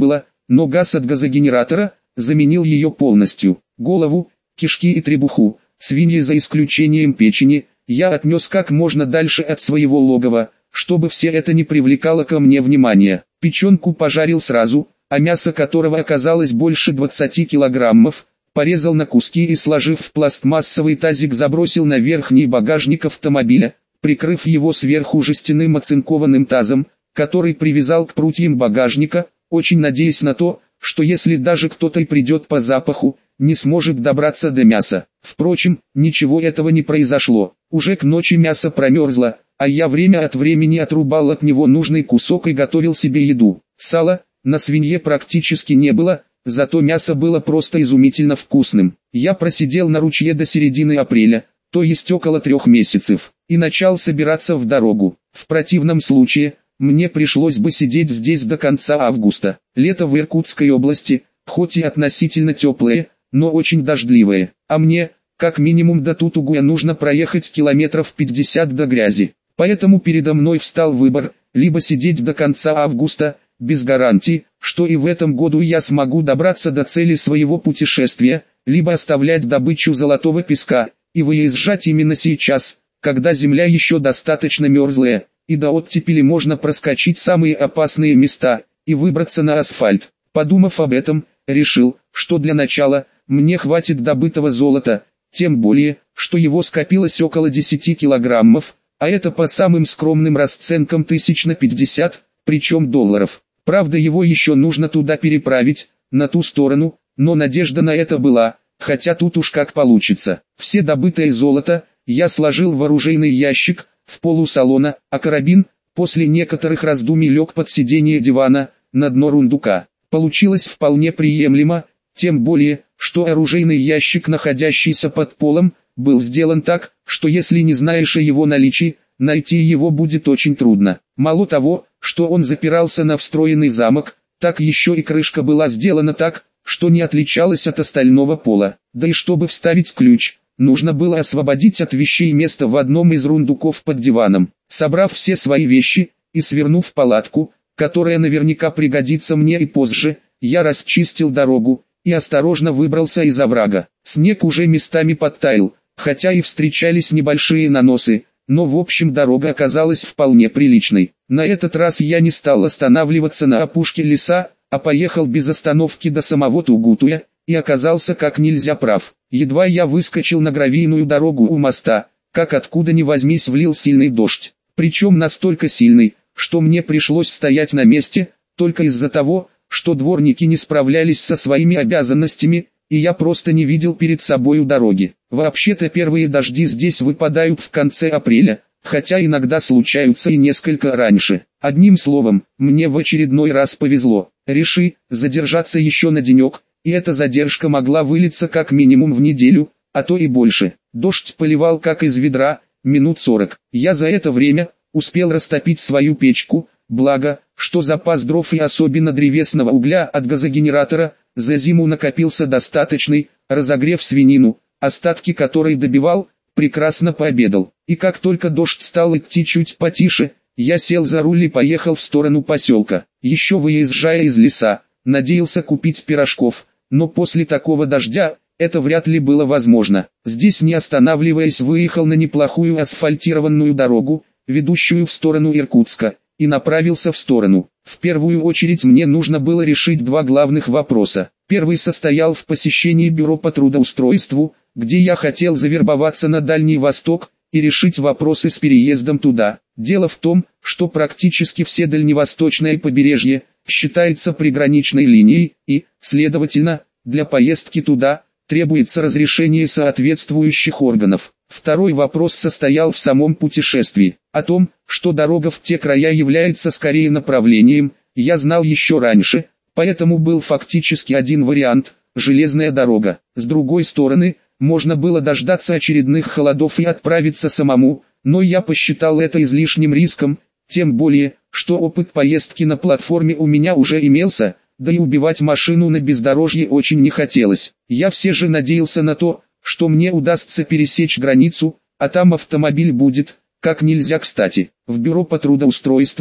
но газ от газогенератора заменил ее полностью. Голову, кишки и требуху, свиньи за исключением печени, я отнес как можно дальше от своего логова, чтобы все это не привлекало ко мне внимания. Печенку пожарил сразу, а мясо которого оказалось больше двадцати килограммов, порезал на куски и, сложив в пластмассовый тазик, забросил на верхний багажник автомобиля, прикрыв его сверху жестяным оцинкованным тазом, который привязал к прутьям багажника, очень надеясь на то, что если даже кто-то и придет по запаху, не сможет добраться до мяса. Впрочем, ничего этого не произошло. Уже к ночи мясо промерзло, а я время от времени отрубал от него нужный кусок и готовил себе еду. Сала на свинье практически не было, зато мясо было просто изумительно вкусным. Я просидел на ручье до середины апреля, то есть около трех месяцев, и начал собираться в дорогу. В противном случае, мне пришлось бы сидеть здесь до конца августа. Лето в Иркутской области, хоть и относительно теплое, но очень дождливое, а мне, как минимум до Тутугуя, нужно проехать километров пятьдесят до грязи. Поэтому передо мной встал выбор, либо сидеть до конца августа, без гарантии, что и в этом году я смогу добраться до цели своего путешествия, либо оставлять добычу золотого песка, и выезжать именно сейчас, когда земля еще достаточно мерзлая, и до оттепели можно проскочить самые опасные места, и выбраться на асфальт. Подумав об этом, решил, что для начала, мне хватит добытого золота, тем более, что его скопилось около десяти килограммов, а это по самым скромным расценкам тысяч на пятьдесят, причем долларов. Правда, его еще нужно туда переправить, на ту сторону, но надежда на это была, хотя тут уж как получится. Все добытое золото я сложил в оружейный ящик, в полу салона, а карабин, после некоторых раздумий, лег под сиденье дивана, на дно рундука. Получилось вполне приемлемо, тем более, что оружейный ящик, находящийся под полом, был сделан так, что если не знаешь о его наличии, найти его будет очень трудно. Мало того, что он запирался на встроенный замок, так еще и крышка была сделана так, что не отличалась от остального пола. Да и чтобы вставить ключ, нужно было освободить от вещей место в одном из рундуков под диваном. Собрав все свои вещи и свернув палатку, которая наверняка пригодится мне и позже, я расчистил дорогу и осторожно выбрался из оврага. Снег уже местами подтаял, хотя и встречались небольшие наносы, но в общем дорога оказалась вполне приличной. На этот раз я не стал останавливаться на опушке леса, а поехал без остановки до самого Тугутуя, и оказался как нельзя прав. Едва я выскочил на гравийную дорогу у моста, как откуда ни возьмись влил сильный дождь. Причем настолько сильный, что мне пришлось стоять на месте, только из-за того, что дворники не справлялись со своими обязанностями, и я просто не видел перед собою дороги. Вообще-то первые дожди здесь выпадают в конце апреля, хотя иногда случаются и несколько раньше. Одним словом, мне в очередной раз повезло. Реши задержаться еще на денек, и эта задержка могла вылиться как минимум в неделю, а то и больше. Дождь поливал как из ведра, минут сорок. Я за это время успел растопить свою печку, благо, что запас дров и особенно древесного угля от газогенератора за зиму накопился достаточный, разогрев свинину, остатки которой добивал, прекрасно пообедал. И как только дождь стал идти чуть потише, я сел за руль и поехал в сторону поселка. Еще выезжая из леса, надеялся купить пирожков, но после такого дождя это вряд ли было возможно. Здесь, не останавливаясь, выехал на неплохую асфальтированную дорогу, ведущую в сторону Иркутска, и направился в сторону. В первую очередь мне нужно было решить два главных вопроса. Первый состоял в посещении бюро по трудоустройству, где я хотел завербоваться на Дальний Восток и решить вопросы с переездом туда. Дело в том, что практически все дальневосточное побережье считается приграничной линией и, следовательно, для поездки туда требуется разрешение соответствующих органов. Второй вопрос состоял в самом путешествии. О том, что дорога в те края является скорее направлением, я знал еще раньше, поэтому был фактически один вариант – железная дорога. С другой стороны, можно было дождаться очередных холодов и отправиться самому, но я посчитал это излишним риском, тем более, что опыт поездки на платформе у меня уже имелся, да и убивать машину на бездорожье очень не хотелось. Я все же надеялся на то, что мне удастся пересечь границу, а там автомобиль будет, как нельзя кстати. В бюро по трудоустройству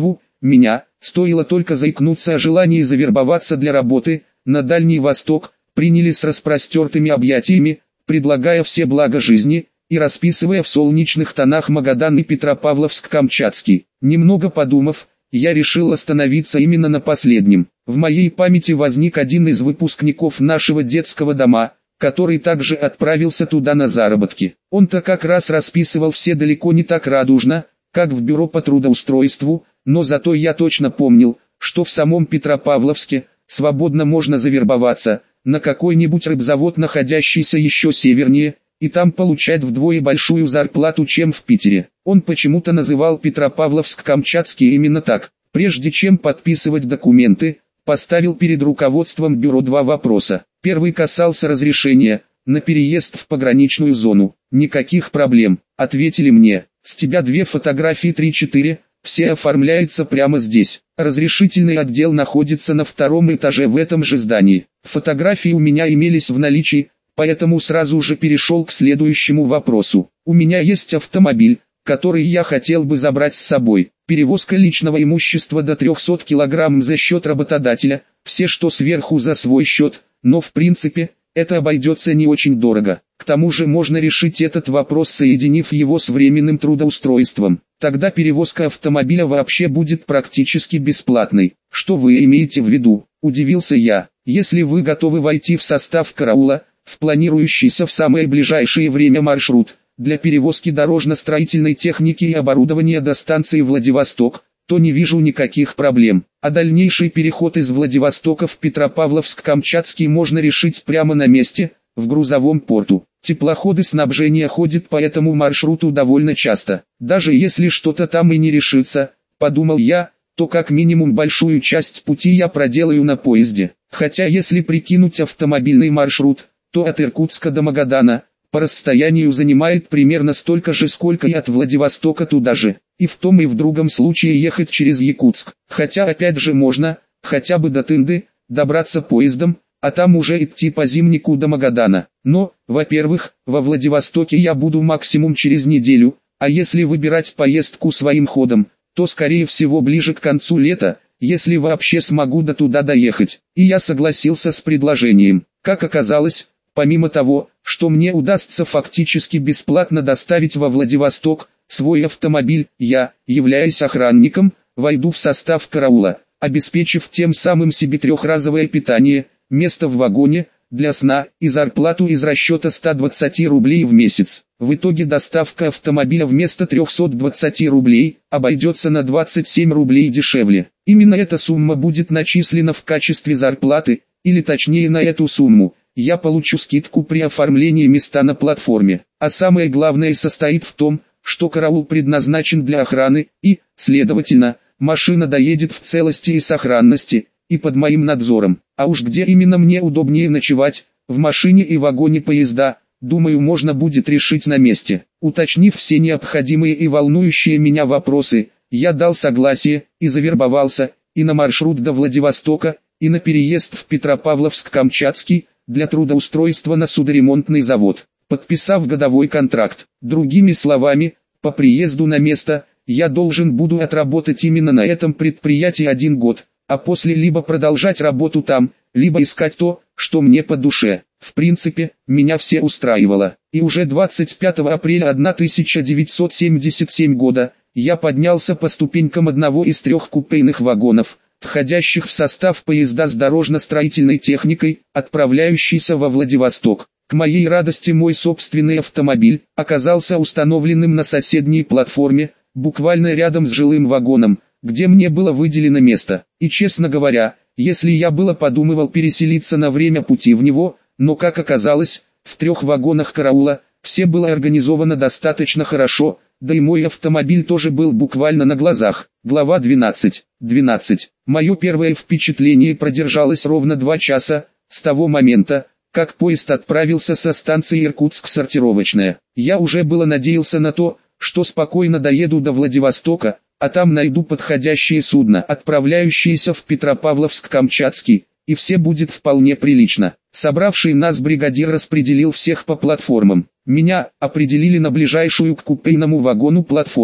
Меня, стоило только заикнуться о желании завербоваться для работы, на Дальний Восток, приняли с распростертыми объятиями, предлагая все блага жизни, и расписывая в солнечных тонах Магадан и Петропавловск-Камчатский. Немного подумав, я решил остановиться именно на последнем. В моей памяти возник один из выпускников нашего детского дома, который также отправился туда на заработки. Он-то как раз расписывал все далеко не так радужно, как в бюро по трудоустройству, но зато я точно помнил, что в самом Петропавловске свободно можно завербоваться на какой-нибудь рыбзавод, находящийся еще севернее, и там получать вдвое большую зарплату, чем в Питере. Он почему-то называл Петропавловск-Камчатский именно так. Прежде чем подписывать документы, поставил перед руководством бюро два вопроса. Первый касался разрешения на переезд в пограничную зону. «Никаких проблем», — ответили мне. «С тебя две фотографии три-четыре, все оформляется прямо здесь. Разрешительный отдел находится на втором этаже в этом же здании». Фотографии у меня имелись в наличии, поэтому сразу же перешел к следующему вопросу. «У меня есть автомобиль, который я хотел бы забрать с собой. Перевозка личного имущества до трехсот килограмм за счет работодателя, все что сверху за свой счет, но в принципе, это обойдется не очень дорого. К тому же можно решить этот вопрос, соединив его с временным трудоустройством. Тогда перевозка автомобиля вообще будет практически бесплатной». «Что вы имеете в виду?» – удивился я. «Если вы готовы войти в состав караула, в планирующийся в самое ближайшее время маршрут для перевозки дорожно-строительной техники и оборудования до станции Владивосток, то не вижу никаких проблем. А дальнейший переход из Владивостока в Петропавловск-Камчатский можно решить прямо на месте, в грузовом порту. Теплоходы снабжения ходят по этому маршруту довольно часто. Даже если что-то там и не решится, подумал я, то как минимум большую часть пути я проделаю на поезде. Хотя если прикинуть автомобильный маршрут, то от Иркутска до Магадана, по расстоянию занимает примерно столько же, сколько и от Владивостока туда же. И в том и в другом случае ехать через Якутск. Хотя опять же можно, хотя бы до Тынды, добраться поездом, а там уже идти по Зимнику до Магадана. Но, во-первых, во Владивостоке я буду максимум через неделю, а если выбирать поездку своим ходом, то скорее всего ближе к концу лета, если вообще смогу до туда доехать. И я согласился с предложением. Как оказалось, помимо того, что мне удастся фактически бесплатно доставить во Владивосток свой автомобиль, я, являясь охранником, войду в состав караула, обеспечив тем самым себе трехразовое питание, место в вагоне, для сна и зарплату из расчета ста двадцати рублей в месяц. В итоге доставка автомобиля вместо трехсот двадцати рублей обойдется на двадцать семь рублей дешевле. Именно эта сумма будет начислена в качестве зарплаты, или точнее на эту сумму я получу скидку при оформлении места на платформе. А самое главное состоит в том, что караул предназначен для охраны и, следовательно, машина доедет в целости и сохранности, и под моим надзором. А уж где именно мне удобнее ночевать, в машине и вагоне поезда, думаю, можно будет решить на месте. Уточнив все необходимые и волнующие меня вопросы, я дал согласие и завербовался, и на маршрут до Владивостока, и на переезд в Петропавловск-Камчатский, для трудоустройства на судоремонтный завод, подписав годовой контракт. Другими словами, по приезду на место, я должен буду отработать именно на этом предприятии один год, а после либо продолжать работу там, либо искать то, что мне по душе. В принципе, меня все устраивало. И уже двадцать пятого апреля тысяча девятьсот семьдесят седьмого года, я поднялся по ступенькам одного из трех купейных вагонов, входящих в состав поезда с дорожно-строительной техникой, отправляющийся во Владивосток. К моей радости мой собственный автомобиль оказался установленным на соседней платформе, буквально рядом с жилым вагоном, где мне было выделено место. И честно говоря, если я было подумывал переселиться на время пути в него, но как оказалось, в трех вагонах караула, все было организовано достаточно хорошо, да и мой автомобиль тоже был буквально на глазах. Глава двенадцать. двенадцать. Мое первое впечатление продержалось ровно два часа, с того момента, как поезд отправился со станции Иркутск-Сортировочная. Я уже было надеялся на то, что спокойно доеду до Владивостока, а там найду подходящее судно, отправляющееся в Петропавловск-Камчатский, и все будет вполне прилично. Собравший нас бригадир распределил всех по платформам. Меня определили на ближайшую к купейному вагону платформу.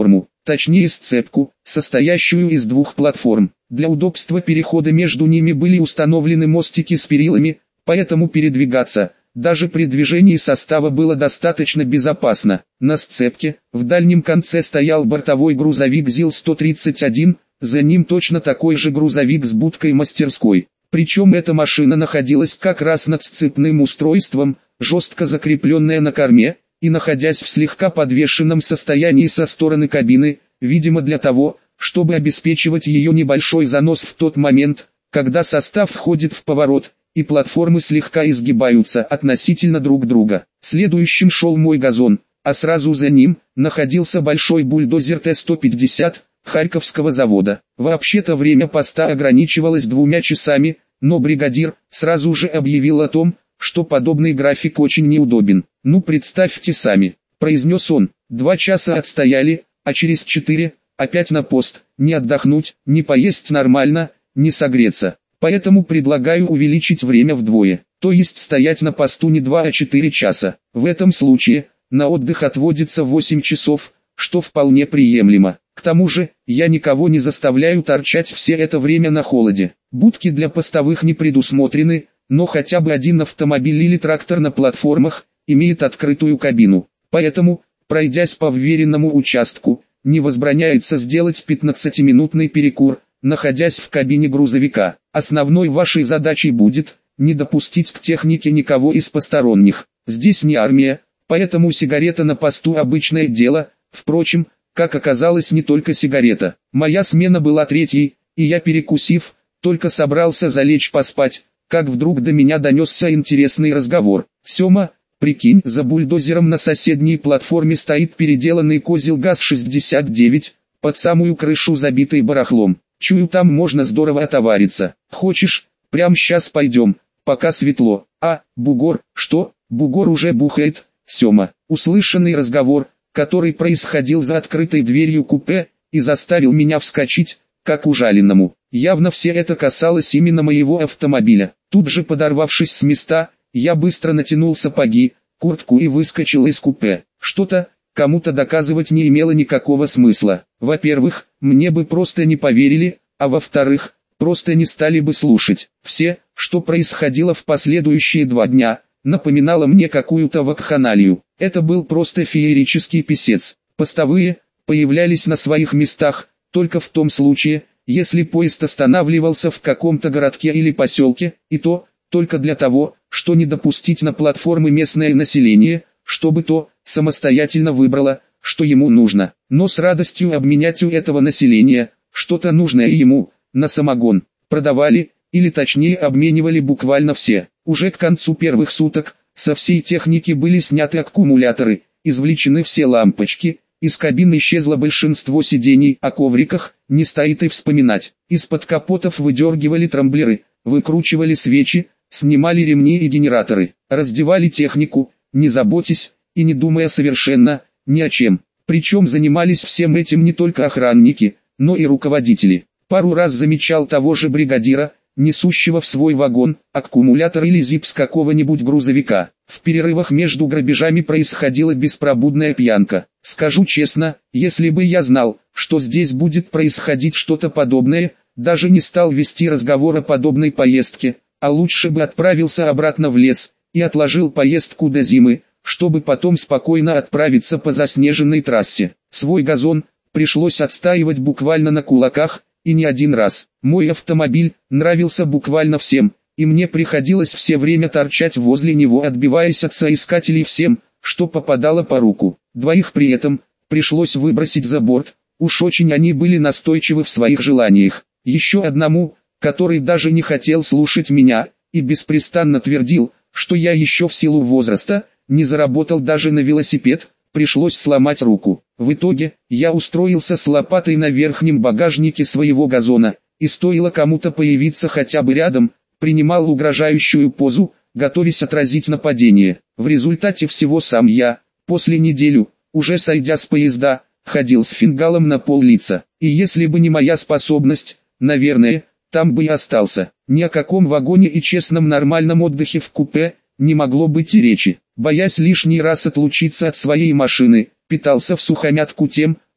точнее сцепку, состоящую из двух платформ. Для удобства перехода между ними были установлены мостики с перилами, поэтому передвигаться, даже при движении состава было достаточно безопасно. На сцепке, в дальнем конце стоял бортовой грузовик ЗИЛ сто тридцать один, за ним точно такой же грузовик с будкой-мастерской. Причем эта машина находилась как раз над сцепным устройством, жестко закрепленная на корме, и находясь в слегка подвешенном состоянии со стороны кабины, видимо для того, чтобы обеспечивать ее небольшой занос в тот момент, когда состав входит в поворот, и платформы слегка изгибаются относительно друг друга. Следующим шел мой газон, а сразу за ним находился большой бульдозер Т сто пятьдесят Харьковского завода. Вообще-то время поста ограничивалось двумя часами, но бригадир сразу же объявил о том, что подобный график очень неудобен. «Ну представьте сами», — произнес он, — «два часа отстояли, а через четыре опять на пост, не отдохнуть, не поесть нормально, не согреться. Поэтому предлагаю увеличить время вдвое, то есть стоять на посту не два, а четыре часа. В этом случае на отдых отводится восемь часов, что вполне приемлемо. К тому же, я никого не заставляю торчать все это время на холоде. Будки для постовых не предусмотрены, но хотя бы один автомобиль или трактор на платформах имеет открытую кабину. Поэтому, пройдясь по вверенному участку, не возбраняется сделать пятнадцатиминутный перекур, находясь в кабине грузовика. Основной вашей задачей будет не допустить к технике никого из посторонних. Здесь не армия, поэтому сигарета на посту обычное дело. Впрочем, как оказалось, не только сигарета. Моя смена была третьей, и я, перекусив, только собрался залечь поспать, как вдруг до меня донесся интересный разговор. «Сема, прикинь, за бульдозером на соседней платформе стоит переделанный козел ГАЗ шестьдесят девять, под самую крышу забитый барахлом. Чую, там можно здорово отовариться. Хочешь, прямо сейчас пойдем, пока светло». «А, бугор, что?» «Бугор уже бухает, Сема». Услышанный разговор, который происходил за открытой дверью купе, и заставил меня вскочить, как ужаленному. Явно все это касалось именно моего автомобиля. Тут же, подорвавшись с места, я быстро натянул сапоги, куртку и выскочил из купе. Что-то кому-то доказывать не имело никакого смысла. Во-первых, мне бы просто не поверили, а во-вторых, просто не стали бы слушать. Все, что происходило в последующие два дня, напоминало мне какую-то вакханалию. Это был просто феерический писец. Постовые появлялись на своих местах только в том случае, если поезд останавливался в каком-то городке или поселке, и то только для того, что не допустить на платформы местное население, чтобы то самостоятельно выбрало, что ему нужно, но с радостью обменять у этого населения что-то нужное ему на самогон. Продавали, или точнее обменивали буквально все. Уже к концу первых суток со всей техники были сняты аккумуляторы, извлечены все лампочки, из кабины исчезло большинство сидений, о ковриках не стоит и вспоминать. Из-под капотов выдергивали трамблеры, выкручивали свечи, снимали ремни и генераторы, раздевали технику, не заботясь и не думая совершенно ни о чем. Причем занимались всем этим не только охранники, но и руководители. Пару раз замечал того же бригадира, несущего в свой вагон аккумулятор или зипс какого-нибудь грузовика. В перерывах между грабежами происходила беспробудная пьянка. Скажу честно, если бы я знал, что здесь будет происходить что-то подобное, даже не стал вести разговор о подобной поездке, а лучше бы отправился обратно в лес и отложил поездку до зимы, чтобы потом спокойно отправиться по заснеженной трассе. Свой газон пришлось отстаивать буквально на кулаках, и не один раз. Мой автомобиль нравился буквально всем, и мне приходилось все время торчать возле него, отбиваясь от соискателей всем, что попадало по руку. Двоих при этом пришлось выбросить за борт, уж очень они были настойчивы в своих желаниях. Еще одному, который даже не хотел слушать меня, и беспрестанно твердил, что я еще в силу возраста не заработал даже на велосипед, пришлось сломать руку. В итоге, я устроился с лопатой на верхнем багажнике своего газона, и стоило кому-то появиться хотя бы рядом, принимал угрожающую позу, готовясь отразить нападение. В результате всего сам я, после неделю, уже сойдя с поезда, ходил с фингалом на пол-лица. И если бы не моя способность, наверное, там бы и остался. Ни о каком вагоне и честном нормальном отдыхе в купе не могло быть и речи. Боясь лишний раз отлучиться от своей машины, питался всухомятку тем,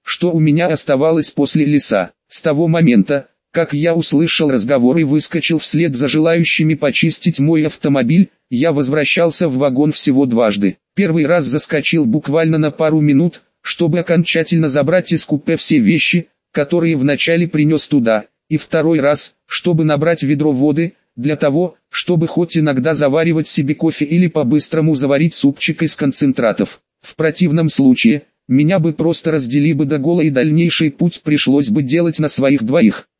что у меня оставалось после леса. С того момента, как я услышал разговор и выскочил вслед за желающими почистить мой автомобиль, я возвращался в вагон всего дважды. Первый раз заскочил буквально на пару минут, чтобы окончательно забрать из купе все вещи, которые вначале принес туда, и второй раз, чтобы набрать ведро воды, для того, чтобы хоть иногда заваривать себе кофе или по-быстрому заварить супчик из концентратов. В противном случае, меня бы просто раздели бы до гола и дальнейший путь пришлось бы делать на своих двоих.